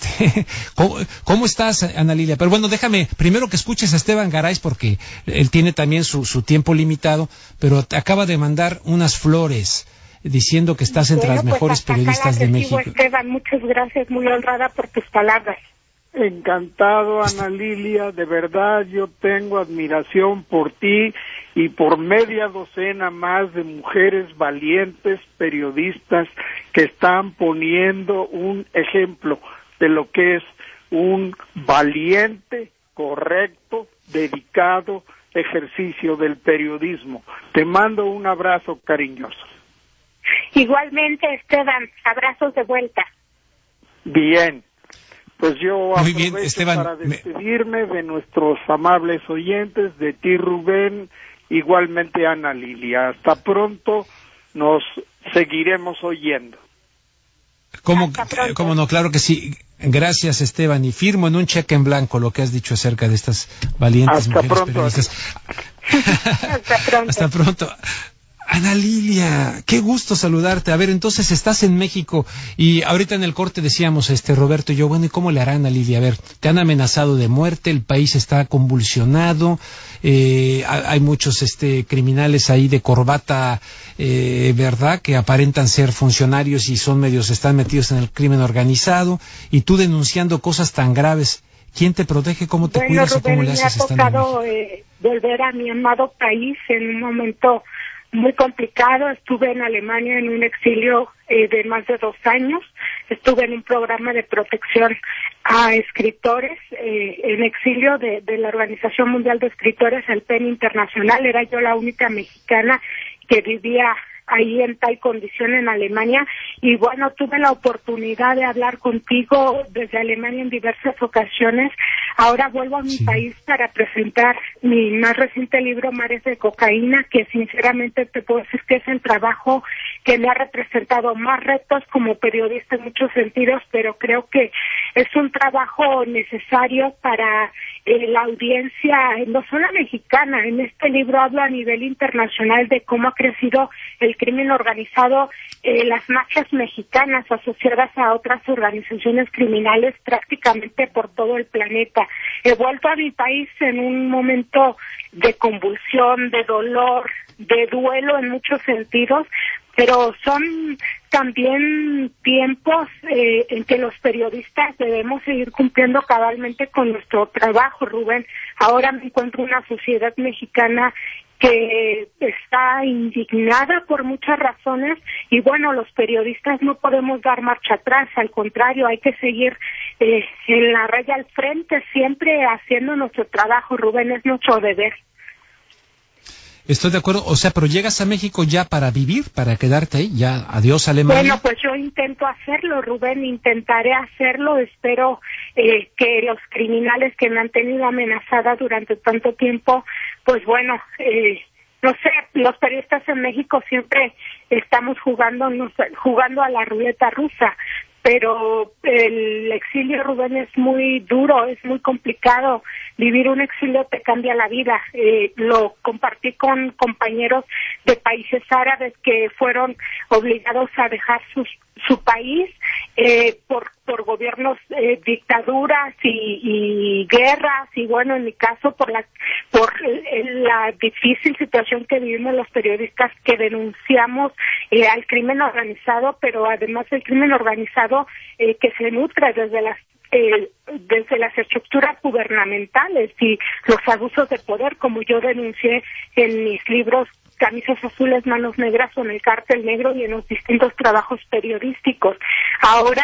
[SPEAKER 1] ¿cómo estás, Ana Lilia? Pero bueno, déjame primero que escuches a Esteban Garay, porque él tiene también su tiempo limitado, pero te acaba de mandar unas flores diciendo que estás entre las mejores periodistas de México.
[SPEAKER 6] Esteban, muchas gracias, muy honrada por tus palabras.
[SPEAKER 5] Encantado, Ana Lilia, de verdad yo tengo admiración por ti y por media docena más de mujeres valientes periodistas que están poniendo un ejemplo de lo que es un valiente, correcto, dedicado ejercicio del periodismo. Te mando un abrazo cariñoso.
[SPEAKER 6] Igualmente, Esteban, abrazos de vuelta.
[SPEAKER 5] Bien. Pues yo
[SPEAKER 1] aprovecho bien, Esteban,
[SPEAKER 5] para despedirme de nuestros amables oyentes, de ti, Rubén, igualmente Ana Lilia. Hasta pronto, nos seguiremos oyendo.
[SPEAKER 1] ¿Cómo no? Claro que sí. Gracias, Esteban, y firmo en un cheque en blanco lo que has dicho acerca de estas valientes mujeres periodistas.
[SPEAKER 6] Hasta pronto.
[SPEAKER 1] Hasta pronto. Ana Lilia, qué gusto saludarte. A ver, entonces estás en México y ahorita en el corte decíamos, Roberto y yo, bueno, ¿y cómo le hará Ana Lilia? A ver, te han amenazado de muerte, el país está convulsionado, hay muchos criminales ahí de corbata, ¿verdad?, que aparentan ser funcionarios y están metidos en el crimen organizado, y tú denunciando cosas tan graves. ¿Quién te protege? ¿Cómo te cuidas?
[SPEAKER 6] Rubén,
[SPEAKER 1] o cómo le haces?
[SPEAKER 6] Me ha tocado volver a mi amado país en un momento muy complicado. Estuve en Alemania en un exilio de más de 2 años. Estuve en un programa de protección a escritores en exilio de la Organización Mundial de Escritores, el PEN Internacional. Era yo la única mexicana que vivía ahí en tal condición en Alemania, y bueno, tuve la oportunidad de hablar contigo desde Alemania en diversas ocasiones. Ahora vuelvo a mi país para presentar mi más reciente libro, Mares de Cocaína, que sinceramente te puedo decir que es el trabajo que me ha representado más retos como periodista en muchos sentidos, pero creo que es un trabajo necesario para la audiencia, no solo mexicana. En este libro hablo a nivel internacional de cómo ha crecido el crimen organizado, las mafias mexicanas asociadas a otras organizaciones criminales prácticamente por todo el planeta. He vuelto a mi país en un momento de convulsión, de dolor, de duelo en muchos sentidos, pero son también tiempos en que los periodistas debemos seguir cumpliendo cabalmente con nuestro trabajo, Rubén. Ahora me encuentro en una sociedad mexicana que está indignada por muchas razones y bueno, los periodistas no podemos dar marcha atrás, al contrario, hay que seguir en la raya al frente, siempre haciendo nuestro trabajo, Rubén, es nuestro deber.
[SPEAKER 1] Estoy de acuerdo, o sea, pero llegas a México ya para vivir, para quedarte ahí, ya adiós Alemania.
[SPEAKER 6] Bueno, pues yo intento hacerlo, Rubén, intentaré hacerlo, espero que los criminales que me han tenido amenazada durante tanto tiempo, pues bueno, no sé, los periodistas en México siempre estamos jugando a la ruleta rusa, pero el exilio, Rubén, es muy duro, es muy complicado. Vivir un exilio te cambia la vida. Lo compartí con compañeros de países árabes que fueron obligados a dejar su país por gobiernos, dictaduras y guerras, y bueno, en mi caso por la difícil situación que vivimos los periodistas que denunciamos al crimen organizado, pero además el crimen organizado que se nutre desde las estructuras gubernamentales y los abusos de poder, como yo denuncié en mis libros Camisas Azules, Manos Negras, o en el Cártel Negro y en los distintos trabajos periodísticos. Ahora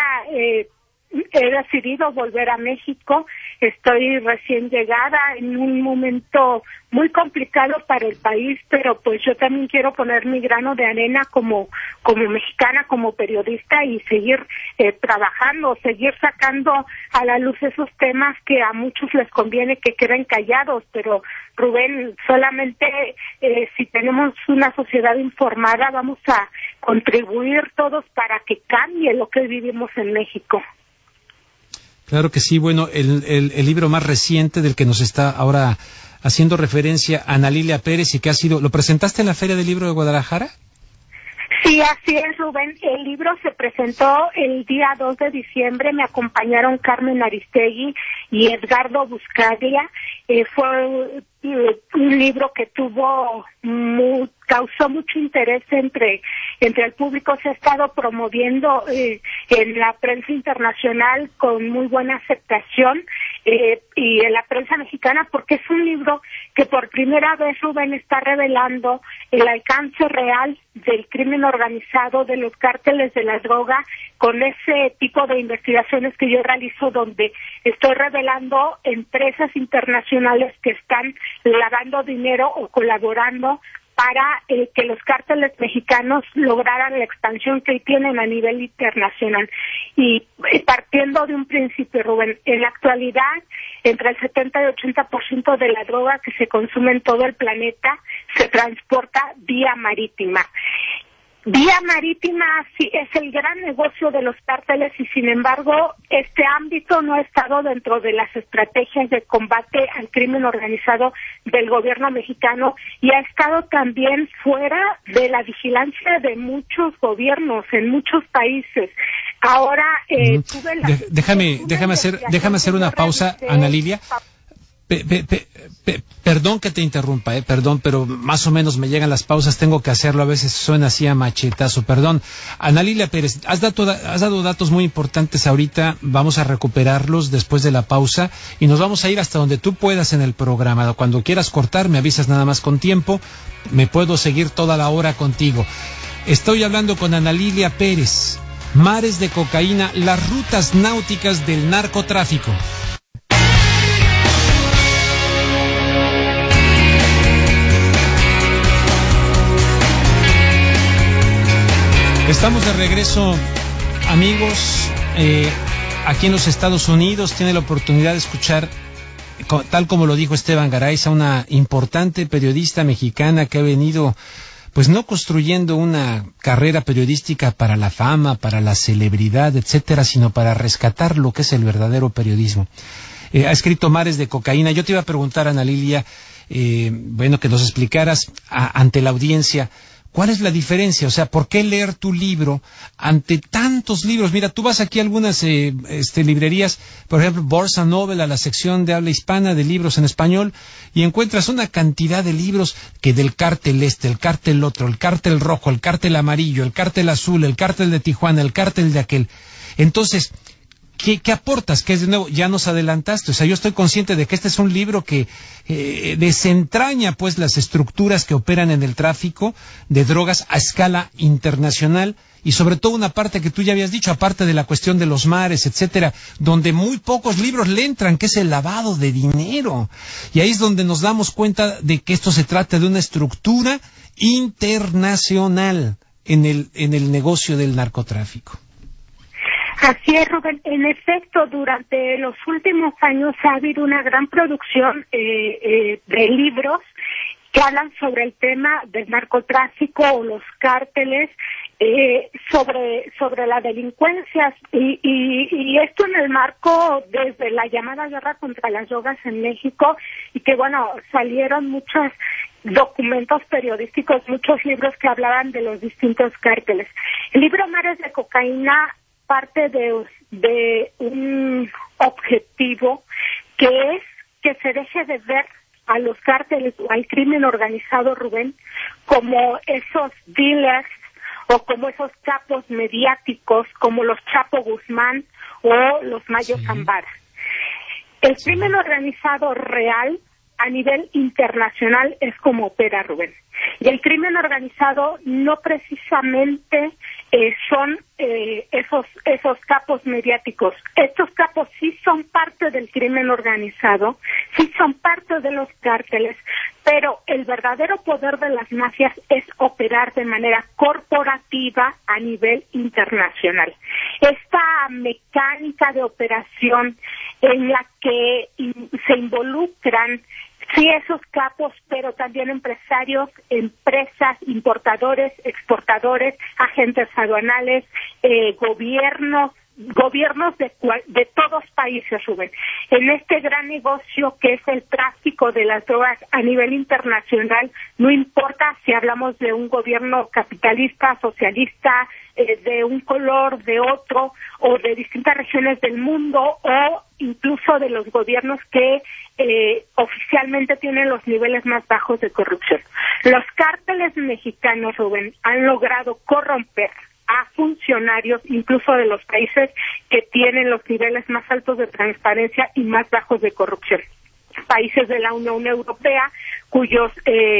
[SPEAKER 6] he decidido volver a México, estoy recién llegada en un momento muy complicado para el país, pero pues yo también quiero poner mi grano de arena como mexicana, como periodista, y seguir trabajando, seguir sacando a la luz esos temas que a muchos les conviene que queden callados, pero Rubén, solamente si tenemos una sociedad informada vamos a contribuir todos para que cambie lo que vivimos en México.
[SPEAKER 1] Claro que sí. Bueno, el libro más reciente del que nos está ahora haciendo referencia Ana Lilia Pérez y que ha sido... ¿Lo presentaste en la Feria del Libro de Guadalajara?
[SPEAKER 6] Sí, así es, Rubén. El libro se presentó el día 2 de diciembre. Me acompañaron Carmen Aristegui y Edgardo Buscaglia. Fue un libro que causó mucho interés entre el público. Se ha estado promoviendo en la prensa internacional con muy buena aceptación y en la prensa mexicana, porque es un libro que por primera vez, Rubén, está revelando el alcance real del crimen organizado, de los cárteles de la droga, con ese tipo de investigaciones que yo realizo, donde estoy revelando empresas internacionales que están lavando dinero o colaborando para que los cárteles mexicanos lograran la expansión que hoy tienen a nivel internacional. Y partiendo de un principio, Rubén, en la actualidad, entre el 70 y 80% de la droga que se consume en todo el planeta se transporta vía marítima. Vía marítima sí es el gran negocio de los cárteles y sin embargo este ámbito no ha estado dentro de las estrategias de combate al crimen organizado del gobierno mexicano y ha estado también fuera de la vigilancia de muchos gobiernos en muchos países. Ahora
[SPEAKER 1] déjame hacer una pausa, Ana Lilia. Perdón que te interrumpa, perdón, pero más o menos me llegan las pausas, tengo que hacerlo, a veces suena así a machetazo, perdón. Ana Lilia Pérez, has dado datos muy importantes ahorita, vamos a recuperarlos después de la pausa y nos vamos a ir hasta donde tú puedas en el programa. Cuando quieras cortar, me avisas nada más con tiempo, me puedo seguir toda la hora contigo. Estoy hablando con Ana Lilia Pérez, Mares de Cocaína, las rutas náuticas del narcotráfico. Estamos de regreso, amigos, aquí en los Estados Unidos. Tiene la oportunidad de escuchar, tal como lo dijo Esteban Garayza, una importante periodista mexicana que ha venido, pues no construyendo una carrera periodística para la fama, para la celebridad, etcétera, sino para rescatar lo que es el verdadero periodismo. Ha escrito Mares de Cocaína. Yo te iba a preguntar, Ana Lilia, bueno, que nos explicaras ante la audiencia, ¿cuál es la diferencia? O sea, ¿por qué leer tu libro ante tantos libros? Mira, tú vas aquí a algunas librerías, por ejemplo, Borsa Novel, a la sección de habla hispana de libros en español, y encuentras una cantidad de libros que del cártel el cártel otro, el cártel rojo, el cártel amarillo, el cártel azul, el cártel de Tijuana, el cártel de aquel. Entonces, ¿Qué aportas? ¿Qué es de nuevo? Ya nos adelantaste. O sea, yo estoy consciente de que este es un libro que desentraña pues las estructuras que operan en el tráfico de drogas a escala internacional y sobre todo una parte que tú ya habías dicho, aparte de la cuestión de los mares, etcétera, donde muy pocos libros le entran, que es el lavado de dinero. Y ahí es donde nos damos cuenta de que esto se trata de una estructura internacional en el negocio del narcotráfico.
[SPEAKER 6] Así es, Rubén. En efecto, durante los últimos años ha habido una gran producción de libros que hablan sobre el tema del narcotráfico o los cárteles, sobre la delincuencia y esto en el marco desde la llamada guerra contra las drogas en México y que bueno, salieron muchos documentos periodísticos, muchos libros que hablaban de los distintos cárteles. El libro Mares de Cocaína parte de un objetivo que es que se deje de ver a los cárteles o al crimen organizado, Rubén, como esos dealers o como esos capos mediáticos, como los Chapo Guzmán o los Mayo Zambada. El crimen organizado real a nivel internacional es como opera, Rubén. Y el crimen organizado no precisamente son esos capos mediáticos. Estos capos sí son parte del crimen organizado, sí son parte de los cárteles, pero el verdadero poder de las mafias es operar de manera corporativa a nivel internacional. Esta mecánica de operación en la que se involucran sí esos capos, pero también empresarios, empresas, importadores, exportadores, agentes aduanales, gobiernos de todos países, Rubén. En este gran negocio que es el tráfico de las drogas a nivel internacional, no importa si hablamos de un gobierno capitalista, socialista, de un color, de otro, o de distintas regiones del mundo, o incluso de los gobiernos que oficialmente tienen los niveles más bajos de corrupción. Los cárteles mexicanos, Rubén, han logrado corromper a funcionarios incluso de los países que tienen los niveles más altos de transparencia y más bajos de corrupción. Países de la Unión Europea cuyos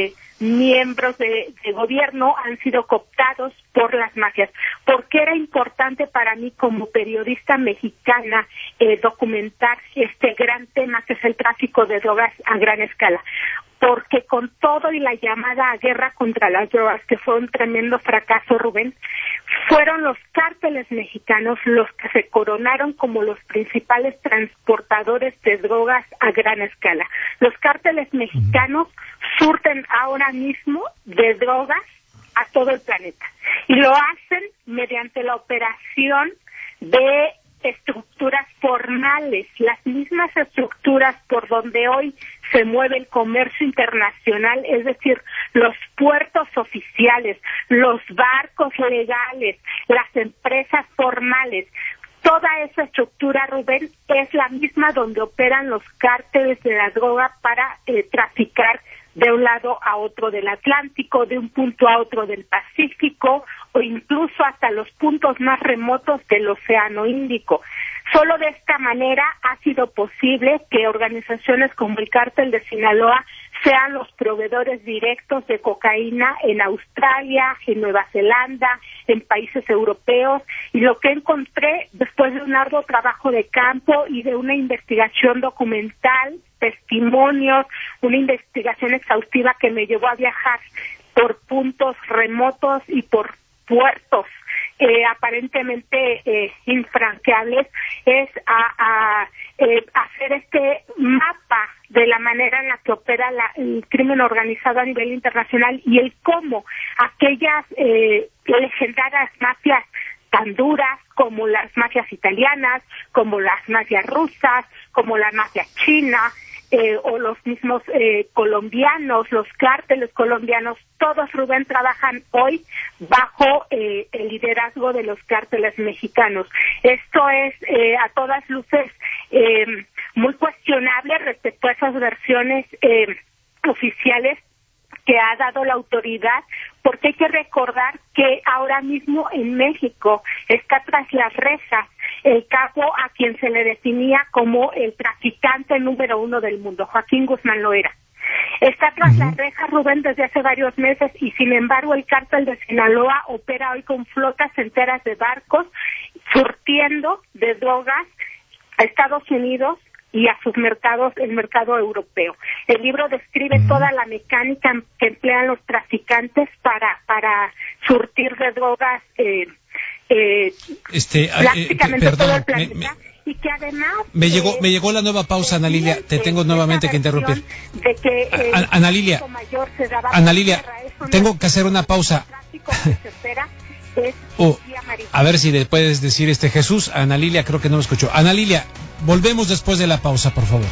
[SPEAKER 6] miembros de gobierno han sido cooptados por las mafias. ¿Por qué era importante para mí como periodista mexicana documentar este gran tema que es el tráfico de drogas a gran escala? Porque con todo y la llamada guerra contra las drogas, que fue un tremendo fracaso, Rubén, fueron los cárteles mexicanos los que se coronaron como los principales transportadores de drogas a gran escala. Los cárteles mexicanos surten ahora mismo de drogas a todo el planeta y lo hacen mediante la operación de estructuras formales, las mismas estructuras por donde hoy se mueve el comercio internacional, es decir, los puertos oficiales, los barcos legales, las empresas formales. Toda esa estructura, Rubén, es la misma donde operan los cárteles de la droga para traficar de un lado a otro del Atlántico, de un punto a otro del Pacífico o incluso hasta los puntos más remotos del Océano Índico. Solo de esta manera ha sido posible que organizaciones como el Cártel de Sinaloa sean los proveedores directos de cocaína en Australia, en Nueva Zelanda, en países europeos, y lo que encontré después de un arduo trabajo de campo y de una investigación documental, testimonios, una investigación exhaustiva que me llevó a viajar por puntos remotos y por puertos aparentemente infranqueables, es hacer este mapa de la manera en la que opera el crimen organizado a nivel internacional y el cómo aquellas legendarias mafias tan duras como las mafias italianas, como las mafias rusas, como la mafia china, o los mismos colombianos, los cárteles colombianos, todos, Rubén, trabajan hoy bajo el liderazgo de los cárteles mexicanos. Esto es a todas luces muy cuestionable respecto a esas versiones oficiales que ha dado la autoridad, porque hay que recordar que ahora mismo en México está tras las rejas el capo a quien se le definía como el traficante número 1 del mundo, Joaquín Guzmán Loera. Está tras las rejas, Rubén, desde hace varios meses, y sin embargo el cártel de Sinaloa opera hoy con flotas enteras de barcos surtiendo de drogas a Estados Unidos y a sus mercados, el mercado europeo. El libro describe toda la mecánica que emplean los traficantes para surtir de drogas prácticamente todo el planeta. Y que además
[SPEAKER 1] me llegó la nueva pausa, Ana Lilia, te tengo nuevamente que interrumpir.
[SPEAKER 6] De que
[SPEAKER 1] Ana Lilia, tengo que hacer una pausa. A ver si le puedes decir Jesús, Ana Lilia, creo que no me escuchó. Ana Lilia, volvemos después de la pausa, por favor.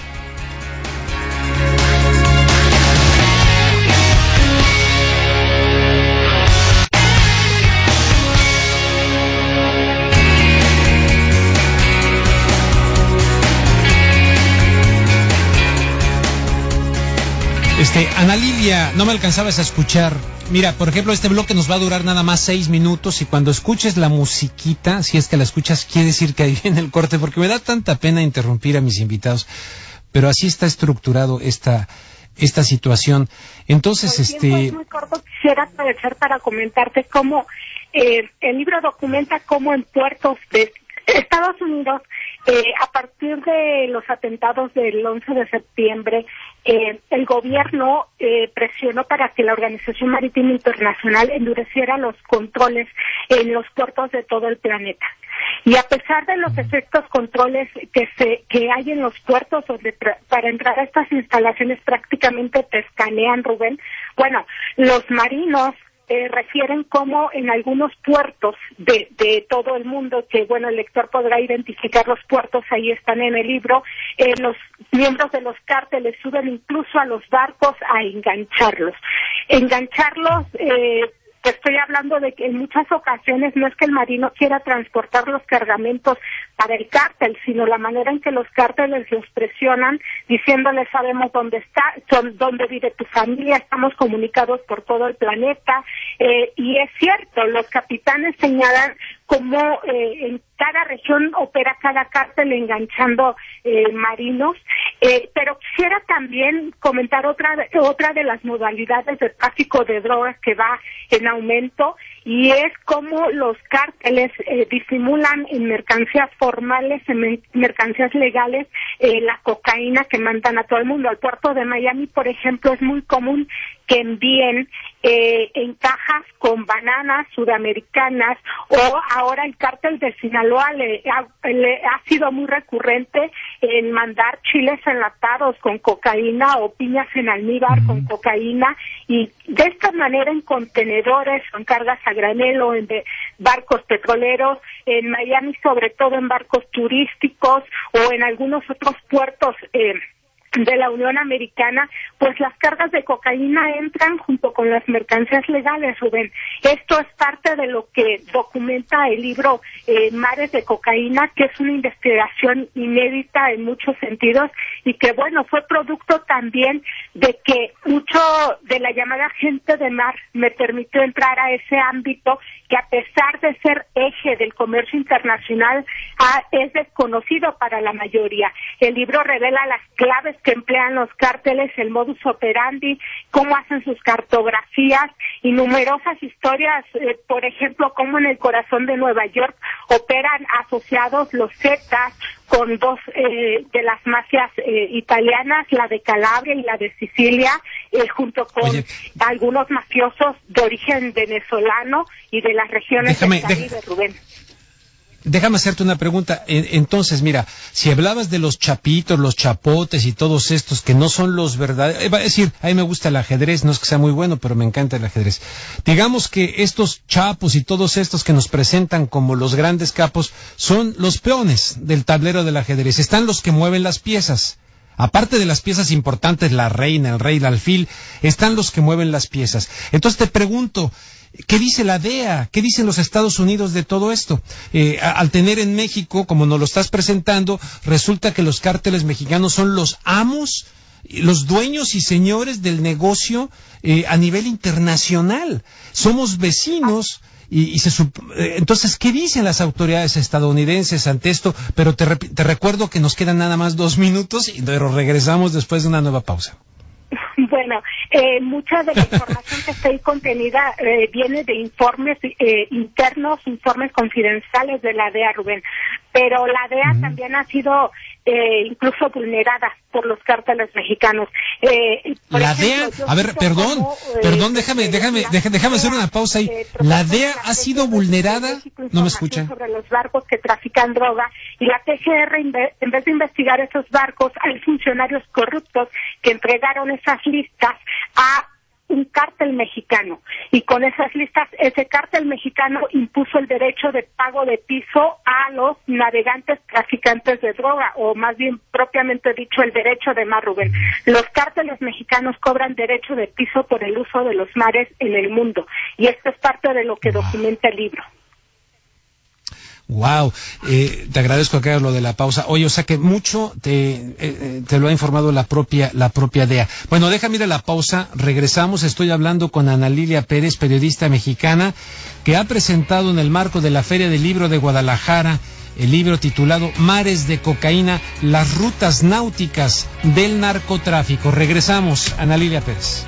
[SPEAKER 1] Ana Lilia, no me alcanzabas a escuchar. Mira, por ejemplo, este bloque nos va a durar nada más 6 minutos y cuando escuches la musiquita, si es que la escuchas, quiere decir que ahí viene el corte, porque me da tanta pena interrumpir a mis invitados, pero así está estructurado esta situación. Entonces,
[SPEAKER 6] muy corto, quisiera aprovechar para comentarte cómo el libro documenta cómo en puertos de Estados Unidos, a partir de los atentados del 11 de septiembre, el gobierno presionó para que la Organización Marítima Internacional endureciera los controles en los puertos de todo el planeta. Y a pesar de los efectos controles que hay en los puertos, donde para entrar a estas instalaciones prácticamente te escanean, Rubén, bueno, los marinos refieren cómo en algunos puertos de todo el mundo, que bueno, el lector podrá identificar los puertos, ahí están en el libro, los miembros de los cárteles suben incluso a los barcos a engancharlos, te estoy hablando de que en muchas ocasiones no es que el marino quiera transportar los cargamentos para el cártel, sino la manera en que los cárteles los presionan, diciéndoles sabemos dónde dónde vive tu familia, estamos comunicados por todo el planeta, y es cierto, los capitanes señalan cómo en cada región opera cada cártel enganchando marinos, pero quisiera también comentar otra de las modalidades de tráfico de drogas que va en aumento, y es cómo los cárteles disimulan en mercancías formales, en mercancías legales, la cocaína que mandan a todo el mundo. Al puerto de Miami, por ejemplo, es muy común que envíen en cajas con bananas sudamericanas, o ahora el cártel de Sinaloa le ha sido muy recurrente en mandar chiles enlatados con cocaína o piñas en almíbar con cocaína, y de esta manera en contenedores, en cargas a granel o en barcos petroleros, en Miami sobre todo en barcos turísticos o en algunos otros puertos de la Unión Americana, pues las cargas de cocaína entran junto con las mercancías legales, Rubén. Esto es parte de lo que documenta el libro Mares de Cocaína, que es una investigación inédita en muchos sentidos y que, bueno, fue producto también de que mucho de la llamada gente de mar me permitió entrar a ese ámbito que, a pesar de ser eje del comercio internacional, es desconocido para la mayoría. El libro revela las claves que emplean los cárteles, el modus operandi, cómo hacen sus cartografías y numerosas historias, por ejemplo, cómo en el corazón de Nueva York operan asociados los Zetas con dos de las mafias italianas, la de Calabria y la de Sicilia, junto con algunos mafiosos de origen venezolano y de las regiones del Caribe, Rubén.
[SPEAKER 1] Déjame hacerte una pregunta. Entonces, mira, si hablabas de los chapitos, los chapotes y todos estos que no son los verdaderos, es decir, a mí me gusta el ajedrez, no es que sea muy bueno, pero me encanta el ajedrez. Digamos que estos chapos y todos estos que nos presentan como los grandes capos son los peones del tablero del ajedrez. Están los que mueven las piezas. Aparte de las piezas importantes, la reina, el rey, el alfil, están los que mueven las piezas. Entonces te pregunto, ¿qué dice la DEA? ¿Qué dicen los Estados Unidos de todo esto? Al tener en México, como nos lo estás presentando, resulta que los cárteles mexicanos son los amos los dueños y señores del negocio a nivel internacional. Somos vecinos. Entonces, ¿qué dicen las autoridades estadounidenses ante esto? Pero te recuerdo que nos quedan nada más 2 minutos, pero regresamos después de una nueva pausa.
[SPEAKER 6] Bueno, mucha de la información que está ahí contenida viene de informes internos, informes confidenciales de la DEA, Rubén. Pero la DEA también ha sido incluso vulnerada por los cárteles mexicanos.
[SPEAKER 1] La DEA, a ver, perdón, déjame hacer una pausa ahí. La DEA ha sido vulnerada, no me escuchan.
[SPEAKER 6] Sobre los barcos que trafican droga, y la PGR, en vez de investigar esos barcos, hay funcionarios corruptos que entregaron esas listas a un cártel mexicano, y con esas listas ese cártel mexicano impuso el derecho de pago de piso a los navegantes traficantes de droga, o más bien propiamente dicho el derecho de mar, Rubén. Los cárteles mexicanos cobran derecho de piso por el uso de los mares en el mundo, y esto es parte de lo que documenta el libro.
[SPEAKER 1] Wow, te agradezco que hagas lo de la pausa. Oye, o sea que mucho te lo ha informado la propia DEA. Bueno, déjame ir a la pausa, regresamos. Estoy hablando con Ana Lilia Pérez, periodista mexicana, que ha presentado en el marco de la Feria del Libro de Guadalajara el libro titulado Mares de Cocaína, las rutas náuticas del narcotráfico. Regresamos, Ana Lilia Pérez.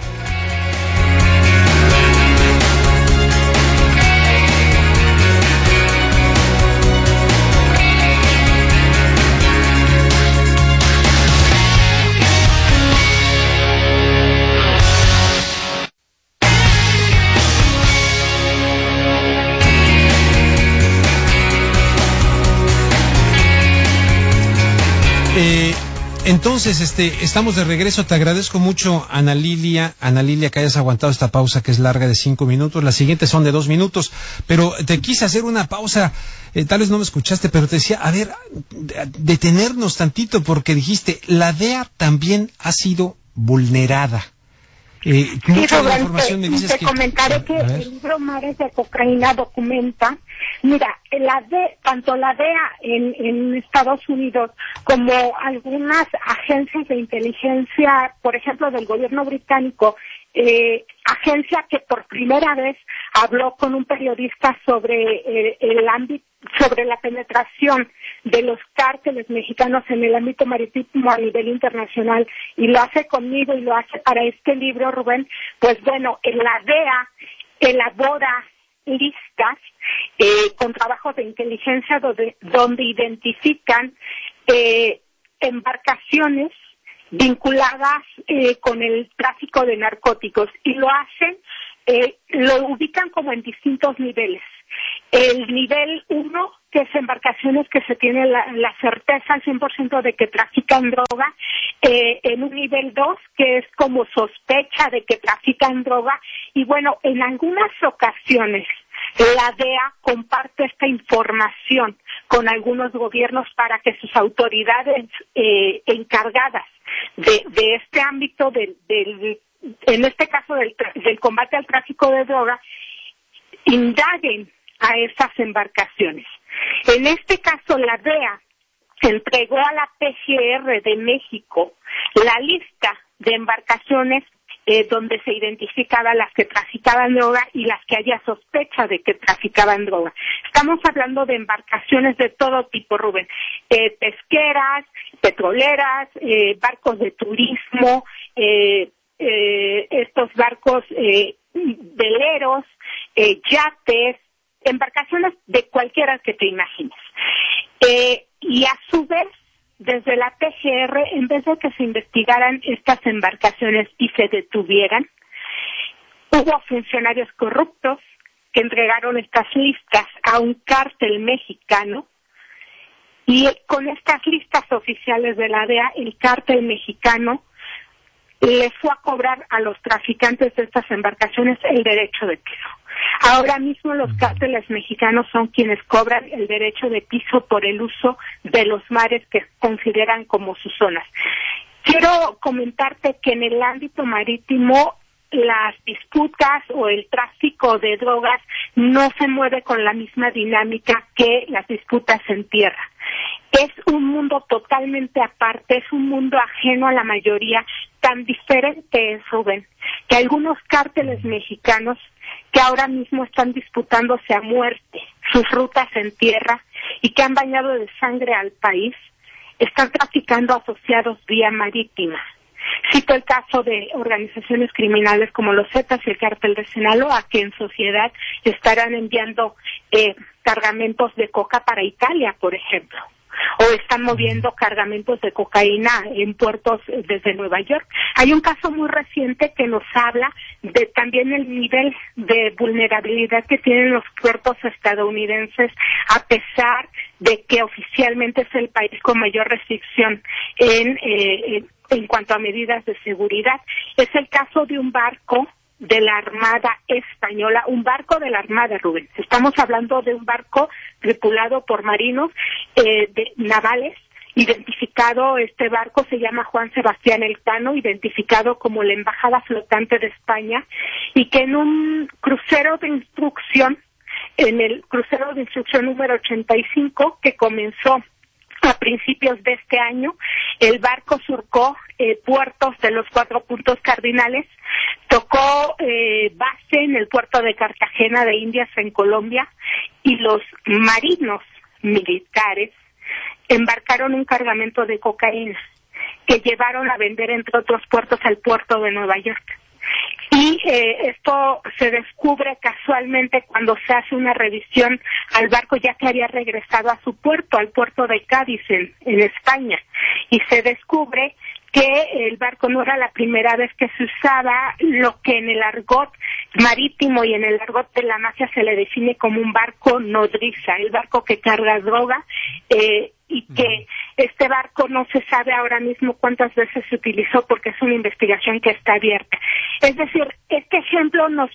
[SPEAKER 1] Entonces, estamos de regreso. Te agradezco mucho, Ana Lilia, que hayas aguantado esta pausa que es larga de 5 minutos. Las siguientes son de 2 minutos, pero te quise hacer una pausa. Tal vez no me escuchaste, pero te decía, a ver, detenernos tantito, porque dijiste, la DEA también ha sido vulnerada.
[SPEAKER 6] Mucha de la información me dices te comentaré que el libro Mares de Cocaína documenta, mira, tanto la DEA en Estados Unidos como algunas agencias de inteligencia, por ejemplo del gobierno británico, agencia que por primera vez habló con un periodista sobre el ámbito, sobre la penetración de los cárteles mexicanos en el ámbito marítimo a nivel internacional, y lo hace conmigo y lo hace para este libro, Rubén. Pues bueno, la DEA elabora listas con trabajos de inteligencia donde identifican embarcaciones vinculadas con el tráfico de narcóticos, y lo hacen, lo ubican como en distintos niveles. El nivel 1, que es embarcaciones que se tiene la certeza al 100% de que trafican droga, en un nivel 2, que es como sospecha de que trafican droga, y bueno, en algunas ocasiones la DEA comparte esta información con algunos gobiernos para que sus autoridades encargadas de este ámbito, en este caso del combate al tráfico de droga, indaguen a esas embarcaciones. En este caso, la DEA entregó a la PGR de México la lista de embarcaciones donde se identificaban las que traficaban droga y las que había sospecha de que traficaban droga. Estamos hablando de embarcaciones de todo tipo, Rubén, pesqueras, petroleras, barcos de turismo, estos barcos veleros, yates, embarcaciones de cualquiera que te imagines. Y a su vez, desde la PGR, en vez de que se investigaran estas embarcaciones y se detuvieran, hubo funcionarios corruptos que entregaron estas listas a un cártel mexicano, y con estas listas oficiales de la DEA, el cártel mexicano le fue a cobrar a los traficantes de estas embarcaciones el derecho de piso. Ahora mismo los cárteles mexicanos son quienes cobran el derecho de piso por el uso de los mares que consideran como sus zonas. Quiero comentarte que en el ámbito marítimo las disputas o el tráfico de drogas no se mueve con la misma dinámica que las disputas en tierra. es un mundo totalmente aparte, es un mundo ajeno a la mayoría, tan diferente es, Rubén, que algunos cárteles mexicanos que ahora mismo están disputándose a muerte sus rutas en tierra y que han bañado de sangre al país, están traficando asociados vía marítima. Cito el caso de organizaciones criminales como los Zetas y el Cártel de Sinaloa, que en sociedad estarán enviando cargamentos de coca para Italia, por ejemplo, o están moviendo cargamentos de cocaína en puertos desde Nueva York. Hay un caso muy reciente que nos habla de también el nivel de vulnerabilidad que tienen los puertos estadounidenses, a pesar de que oficialmente es el país con mayor restricción en cuanto a medidas de seguridad. Es el caso de un barco de la Armada Española, un barco de la Armada, Rubén. Estamos hablando de un barco tripulado por marinos navales. Identificado, este barco se llama Juan Sebastián Elcano, identificado como la Embajada Flotante de España, y que en un crucero de instrucción, en el crucero de instrucción número 85, que comenzó a principios de este año, el barco surcó puertos de los 4 puntos cardinales, tocó base en el puerto de Cartagena de Indias en Colombia, y los marinos militares embarcaron un cargamento de cocaína que llevaron a vender, entre otros puertos, al puerto de Nueva York. Y esto se descubre casualmente cuando se hace una revisión al barco, ya que había regresado a su puerto, al puerto de Cádiz en España, y se descubre que el barco no era la primera vez que se usaba lo que en el argot marítimo y en el argot de la mafia se le define como un barco nodriza, el barco que carga droga, y que este barco no se sabe ahora mismo cuántas veces se utilizó, porque es una investigación que está abierta. Es decir, este ejemplo nos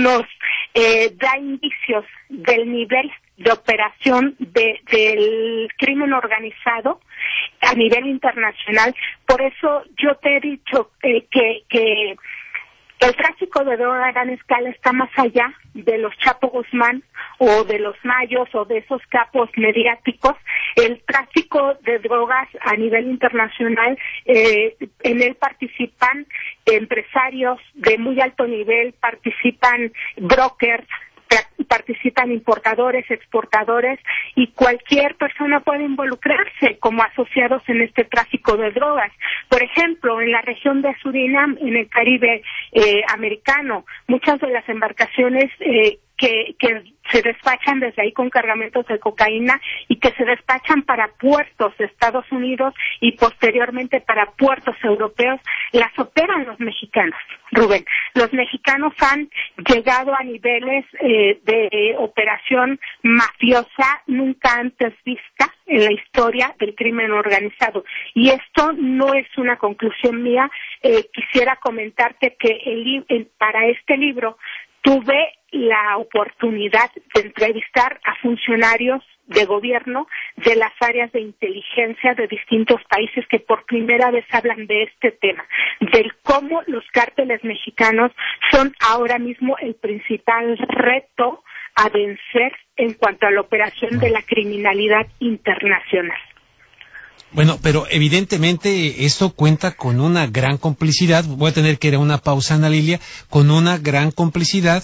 [SPEAKER 6] da indicios del nivel de operación del crimen organizado a nivel internacional. Por eso yo te he dicho que el tráfico de droga a gran escala está más allá de los Chapo Guzmán o de los Mayos o de esos capos mediáticos. El tráfico de drogas a nivel internacional, en él participan empresarios de muy alto nivel, participan brokers, participan importadores, exportadores, y cualquier persona puede involucrarse como asociados en este tráfico de drogas. Por ejemplo, en la región de Surinam, en el Caribe americano, muchas de las embarcaciones que se despachan desde ahí con cargamentos de cocaína y que se despachan para puertos de Estados Unidos y posteriormente para puertos europeos, las operan los mexicanos, Rubén. Los mexicanos han llegado a niveles de operación mafiosa nunca antes vista en la historia del crimen organizado. Y esto no es una conclusión mía. Quisiera comentarte que para este libro tuve la oportunidad de entrevistar a funcionarios de gobierno de las áreas de inteligencia de distintos países que por primera vez hablan de este tema, del cómo los cárteles mexicanos son ahora mismo el principal reto a vencer en cuanto a la operación de la criminalidad internacional.
[SPEAKER 1] Bueno, pero evidentemente esto cuenta con una gran complicidad. Voy a tener que ir a una pausa, Ana Lilia, con una gran complicidad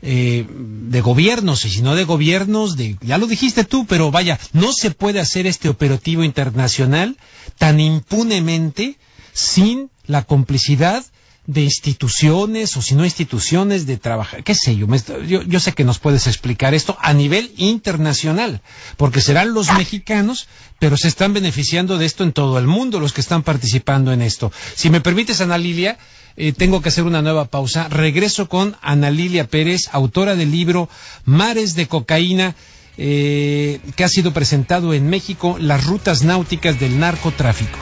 [SPEAKER 1] de gobiernos, y si no de gobiernos, ya lo dijiste tú, pero vaya, no se puede hacer este operativo internacional tan impunemente sin la complicidad de instituciones, o si no instituciones de trabajar, qué sé yo sé que nos puedes explicar esto a nivel internacional, porque serán los mexicanos, pero se están beneficiando de esto en todo el mundo los que están participando en esto. Si me permites, Ana Lilia, tengo que hacer una nueva pausa. Regreso con Ana Lilia Pérez, autora del libro Mares de Cocaína, que ha sido presentado en México, Las rutas náuticas del narcotráfico.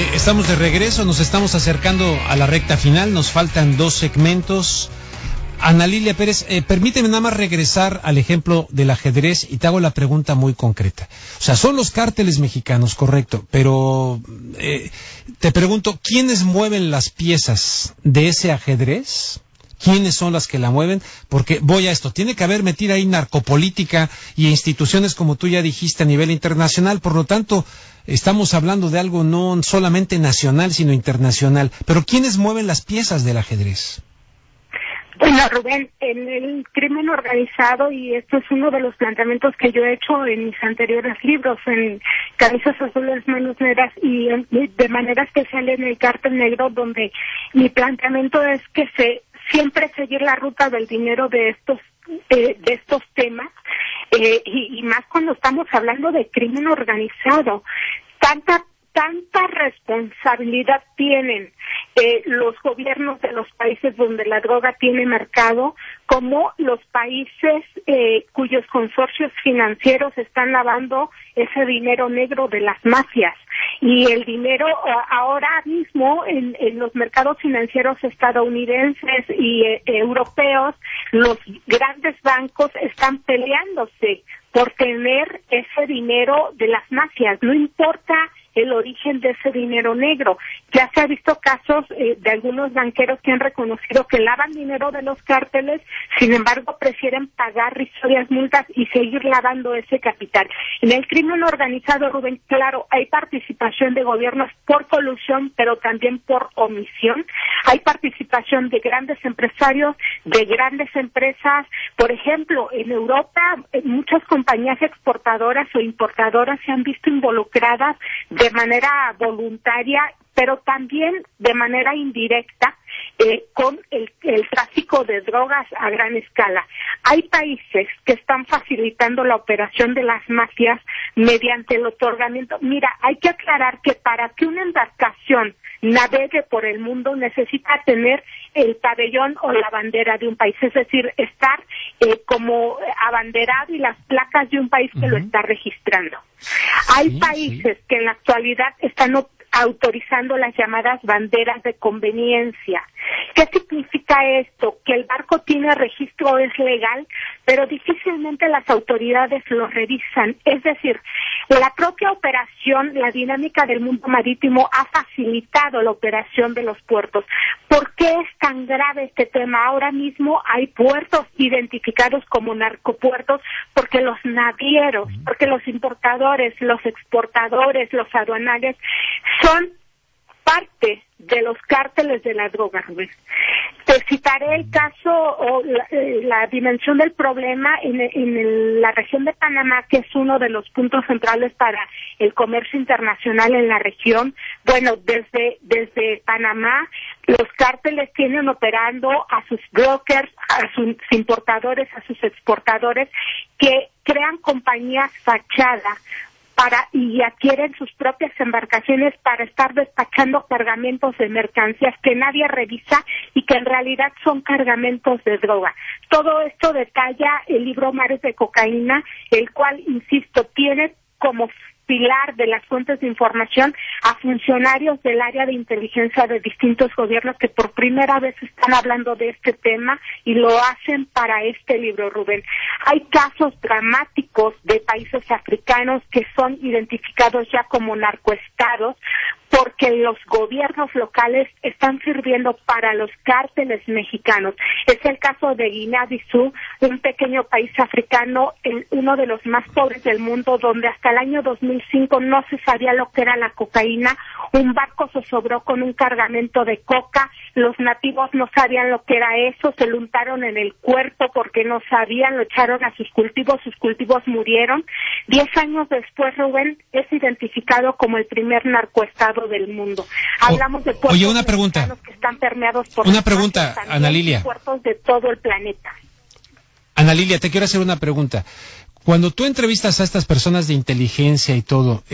[SPEAKER 1] Estamos de regreso, nos estamos acercando a la recta final, nos faltan 2 segmentos. Ana Lilia Pérez, permíteme nada más regresar al ejemplo del ajedrez y te hago la pregunta muy concreta. O sea, son los cárteles mexicanos, correcto, pero te pregunto, ¿quiénes mueven las piezas de ese ajedrez? ¿Quiénes son las que la mueven? Porque voy a esto, tiene que haber metida ahí narcopolítica y instituciones, como tú ya dijiste, a nivel internacional. Por lo tanto, estamos hablando de algo no solamente nacional, sino internacional. Pero ¿quiénes mueven las piezas del ajedrez?
[SPEAKER 6] Bueno, Rubén, en el crimen organizado, y esto es uno de los planteamientos que yo he hecho en mis anteriores libros, en Camisas Azules, Manos Negras y de manera especial en el Cártel Negro, donde mi planteamiento es que siempre seguir la ruta del dinero de estos temas, y más cuando estamos hablando de crimen organizado. Tanta responsabilidad tienen los gobiernos de los países donde la droga tiene mercado, como los países cuyos consorcios financieros están lavando ese dinero negro de las mafias. Y el dinero ahora mismo en los mercados financieros estadounidenses y europeos, los grandes bancos están peleándose por tener ese dinero de las mafias. No importa el origen de ese dinero negro. Ya se ha visto casos de algunos banqueros que han reconocido que lavan dinero de los cárteles, sin embargo prefieren pagar risorias multas y seguir lavando ese capital. En el crimen organizado, Rubén, claro, hay participación de gobiernos por colusión, pero también por omisión. Hay participación de grandes empresarios, de grandes empresas. Por ejemplo, en Europa, muchas compañías exportadoras o importadoras se han visto involucradas de manera voluntaria, pero también de manera indirecta, con el tráfico de drogas a gran escala. Hay países que están facilitando la operación de las mafias mediante el otorgamiento. Mira, hay que aclarar que para que una embarcación navegue por el mundo necesita tener el pabellón o la bandera de un país, es decir, estar como abanderado y las placas de un país que lo está registrando. Hay países que en la actualidad están autorizando las llamadas banderas de conveniencia. ¿Qué significa esto? Que el barco tiene registro, es legal, pero difícilmente las autoridades lo revisan. Es decir, la propia operación, la dinámica del mundo marítimo ha facilitado la operación de los puertos. ¿Por qué es tan grave este tema? Ahora mismo hay puertos identificados como narcopuertos porque los navieros, porque los importadores, los exportadores, los aduanales son parte de los cárteles de la droga, Rubén. Te citaré el caso o la dimensión del problema en la región de Panamá, que es uno de los puntos centrales para el comercio internacional en la región. Bueno, desde Panamá, los cárteles tienen operando a sus brokers, a sus importadores, a sus exportadores, que crean compañías fachada y adquieren sus propias embarcaciones para estar despachando cargamentos de mercancías que nadie revisa y que en realidad son cargamentos de droga. Todo esto detalla el libro Mares de Cocaína, el cual, insisto, tiene como pilar de las fuentes de información a funcionarios del área de inteligencia de distintos gobiernos que por primera vez están hablando de este tema y lo hacen para este libro, Rubén. Hay casos dramáticos de países africanos que son identificados ya como narcoestados porque los gobiernos locales están sirviendo para los cárteles mexicanos. Es el caso de Guinea-Bissau, un pequeño país africano, uno de los más pobres del mundo, donde hasta el año 2005 no se sabía lo que era la cocaína. Un barco zozobró con un cargamento de coca, los nativos no sabían lo que era eso, se lo untaron en el cuerpo porque no sabían, lo echaron a sus cultivos murieron. 10 años después, Rubén, es identificado como el primer narcoestado del mundo. Hablamos de puertos
[SPEAKER 1] una pregunta
[SPEAKER 6] que están permeados por
[SPEAKER 1] una pregunta, Ana Lilia.
[SPEAKER 6] Puertos de todo el planeta.
[SPEAKER 1] Ana Lilia, te quiero hacer una pregunta. Cuando tú entrevistas a estas personas de inteligencia y todo,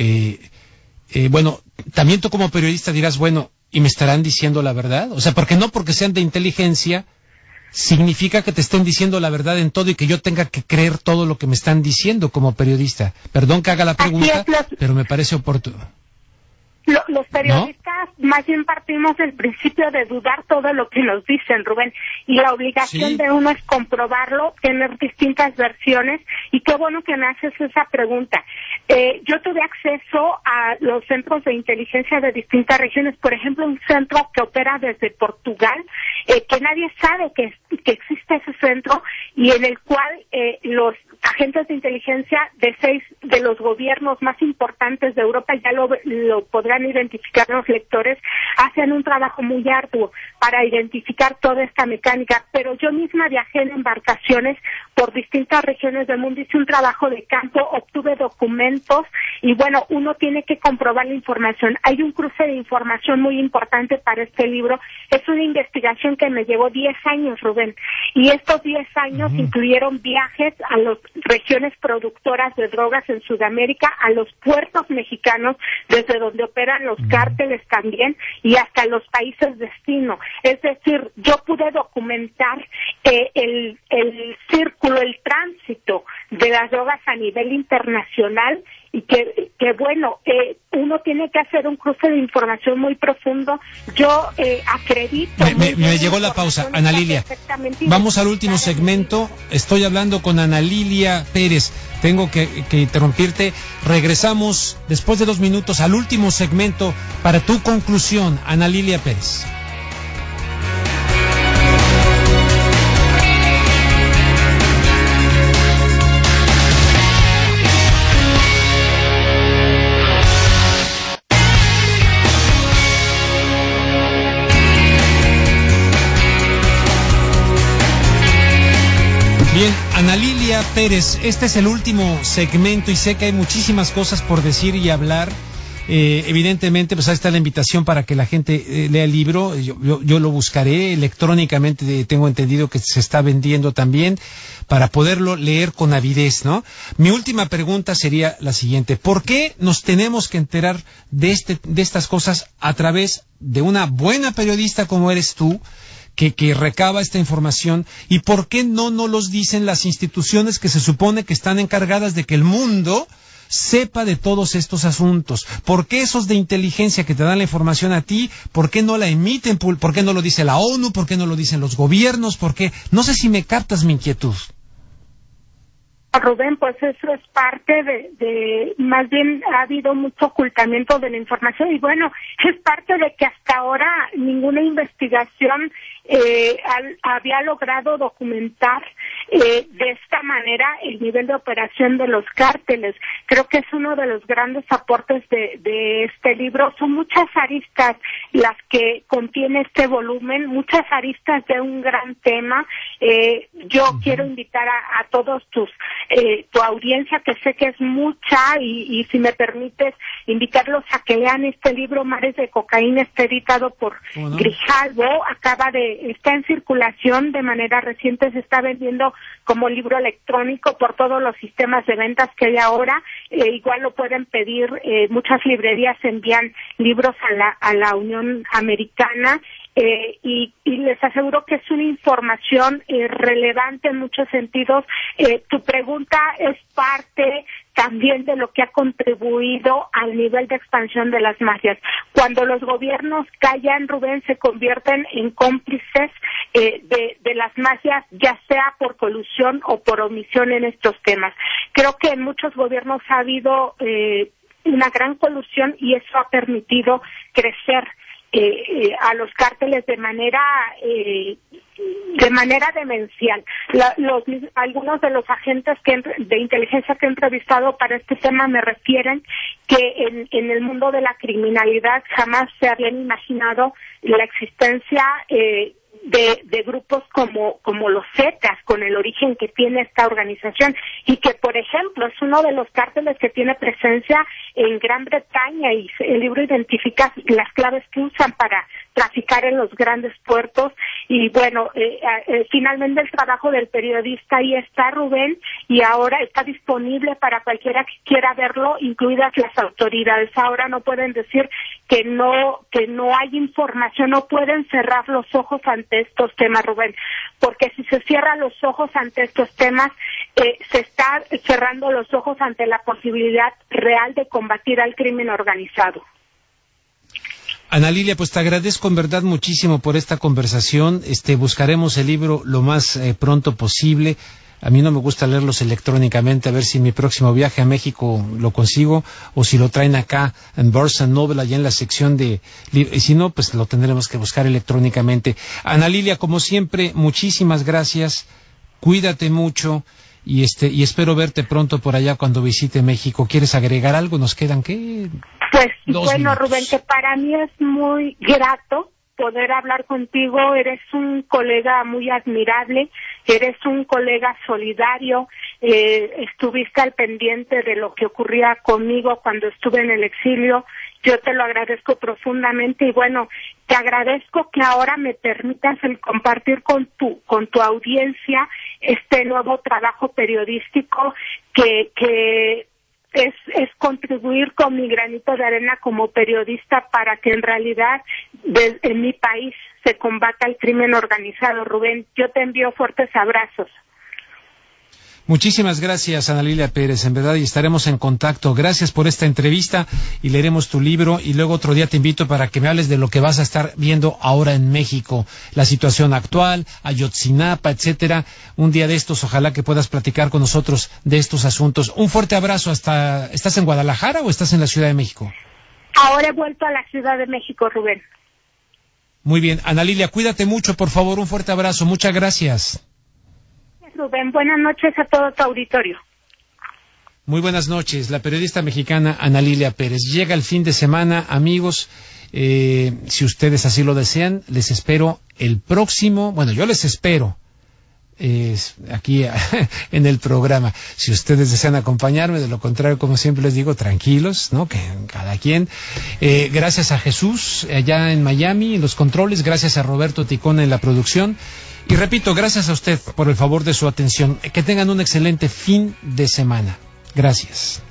[SPEAKER 1] bueno, también tú como periodista dirás, bueno, ¿y me estarán diciendo la verdad? O sea, porque no porque sean de inteligencia significa que te estén diciendo la verdad en todo y que yo tenga que creer todo lo que me están diciendo como periodista. Perdón que haga la pregunta, pero me parece oportuno.
[SPEAKER 6] Los periodistas más bien partimos del principio de dudar todo lo que nos dicen, Rubén, y la obligación de uno es comprobarlo, tener distintas versiones, y qué bueno que me haces esa pregunta. Yo tuve acceso a los centros de inteligencia de distintas regiones, por ejemplo, un centro que opera desde Portugal, que nadie sabe que existe ese centro, y en el cual los agentes de inteligencia de 6 de los gobiernos más importantes de Europa, ya lo podrán identificar los lectores, hacen un trabajo muy arduo para identificar toda esta mecánica, pero yo misma viajé en embarcaciones por distintas regiones del mundo, hice un trabajo de campo, obtuve documentos, y bueno, uno tiene que comprobar la información. Hay un cruce de información muy importante para este libro. Es una investigación que me llevó 10 años, Rubén, y estos 10 años incluyeron viajes a las regiones productoras de drogas en Sudamérica, a los puertos mexicanos, desde donde operan los cárteles también, y hasta los países destino. Es decir, yo pude documentar el círculo, el tránsito de las drogas a nivel internacional, y que bueno, uno tiene que hacer un cruce de información muy profundo. Yo acredito...
[SPEAKER 1] Me llegó la pausa, Ana Lilia. Vamos al último segmento. Estoy hablando con Ana Lilia Pérez. Tengo que interrumpirte. Regresamos después de 2 minutos al último segmento para tu conclusión, Ana Lilia Pérez. Bien, Ana Lilia Pérez, este es el último segmento y sé que hay muchísimas cosas por decir y hablar. Evidentemente, pues ahí está la invitación para que la gente lea el libro. Yo lo buscaré electrónicamente, tengo entendido que se está vendiendo también, para poderlo leer con avidez, ¿no? Mi última pregunta sería la siguiente: ¿por qué nos tenemos que enterar de estas cosas a través de una buena periodista como eres tú, que recaba esta información, y por qué no nos los dicen las instituciones que se supone que están encargadas de que el mundo sepa de todos estos asuntos? ¿Por qué esos de inteligencia que te dan la información a ti, por qué no la emiten? ¿Por qué no lo dice la ONU? ¿Por qué no lo dicen los gobiernos? ¿Por qué? No sé si me captas mi inquietud.
[SPEAKER 6] Rubén, pues eso es parte de más bien ha habido mucho ocultamiento de la información, y bueno, es parte de que hasta ahora ninguna investigación había logrado documentar de esta manera el nivel de operación de los cárteles. Creo que es uno de los grandes aportes de este libro. Son muchas aristas las que contiene este volumen, muchas aristas de un gran tema. Yo quiero invitar a todos tu audiencia, que sé que es mucha, y si me permites invitarlos a que lean este libro, Mares de Cocaína. Está editado por Grijalbo, está en circulación de manera reciente, se está vendiendo como libro electrónico por todos los sistemas de ventas que hay ahora. Igual lo pueden pedir, muchas librerías envían libros a la Unión Americana, y les aseguro que es una información relevante en muchos sentidos. Tu pregunta es parte también de lo que ha contribuido al nivel de expansión de las mafias. Cuando los gobiernos callan, Rubén, se convierten en cómplices de las mafias, ya sea por colusión o por omisión en estos temas. Creo que en muchos gobiernos ha habido una gran colusión, y eso ha permitido crecer a los cárteles de manera demencial. Algunos de los agentes de inteligencia que he entrevistado para este tema me refieren que en el mundo de la criminalidad jamás se habían imaginado la existencia de grupos como los Zetas, con el origen que tiene esta organización, y que, por ejemplo, es uno de los cárteles que tiene presencia en Gran Bretaña, y el libro identifica las claves que usan para traficar en los grandes puertos. Y bueno, finalmente el trabajo del periodista ahí está, Rubén, y ahora está disponible para cualquiera que quiera verlo, incluidas las autoridades. Ahora no pueden decir que no hay información, no pueden cerrar los ojos ante estos temas, Rubén, porque si se cierran los ojos ante estos temas, se está cerrando los ojos ante la posibilidad real de combatir al crimen organizado.
[SPEAKER 1] Ana Lilia, pues te agradezco en verdad muchísimo por esta conversación. Buscaremos el libro lo más pronto posible. A mí no me gusta leerlos electrónicamente, a ver si en mi próximo viaje a México lo consigo, o si lo traen acá en Barnes & Noble, allá en la sección de... Y si no, pues lo tendremos que buscar electrónicamente. Ana Lilia, como siempre, muchísimas gracias. Cuídate mucho y espero verte pronto por allá cuando visite México. ¿Quieres agregar algo? ¿Nos quedan qué?
[SPEAKER 6] Pues
[SPEAKER 1] 2
[SPEAKER 6] bueno,
[SPEAKER 1] minutos.
[SPEAKER 6] Rubén, que para mí es muy grato poder hablar contigo. Eres un colega muy admirable, eres un colega solidario, estuviste al pendiente de lo que ocurría conmigo cuando estuve en el exilio. Yo te lo agradezco profundamente y bueno, te agradezco que ahora me permitas el compartir con tu audiencia este nuevo trabajo periodístico que es contribuir con mi granito de arena como periodista para que en realidad en mi país se combata el crimen organizado. Rubén, yo te envío fuertes abrazos.
[SPEAKER 1] Muchísimas gracias, Ana Lilia Pérez, en verdad, y estaremos en contacto. Gracias por esta entrevista y leeremos tu libro, y luego otro día te invito para que me hables de lo que vas a estar viendo ahora en México, la situación actual, Ayotzinapa, etcétera. Un día de estos, ojalá que puedas platicar con nosotros de estos asuntos. Un fuerte abrazo. ¿Estás en Guadalajara o estás en la Ciudad de México?
[SPEAKER 6] Ahora he vuelto a la Ciudad de México, Rubén.
[SPEAKER 1] Muy bien, Ana Lilia, cuídate mucho, por favor, un fuerte abrazo. Muchas gracias.
[SPEAKER 6] Rubén, buenas noches a todo tu auditorio.
[SPEAKER 1] Muy buenas noches, la periodista mexicana Ana Lilia Pérez. Llega el fin de semana, amigos, si ustedes así lo desean, les espero el próximo, bueno, yo les espero aquí en el programa. Si ustedes desean acompañarme, de lo contrario, como siempre les digo, tranquilos, ¿no? Que cada quien. Gracias a Jesús allá en Miami, en los controles, gracias a Roberto Ticona en la producción. Y repito, gracias a usted por el favor de su atención. Que tengan un excelente fin de semana. Gracias.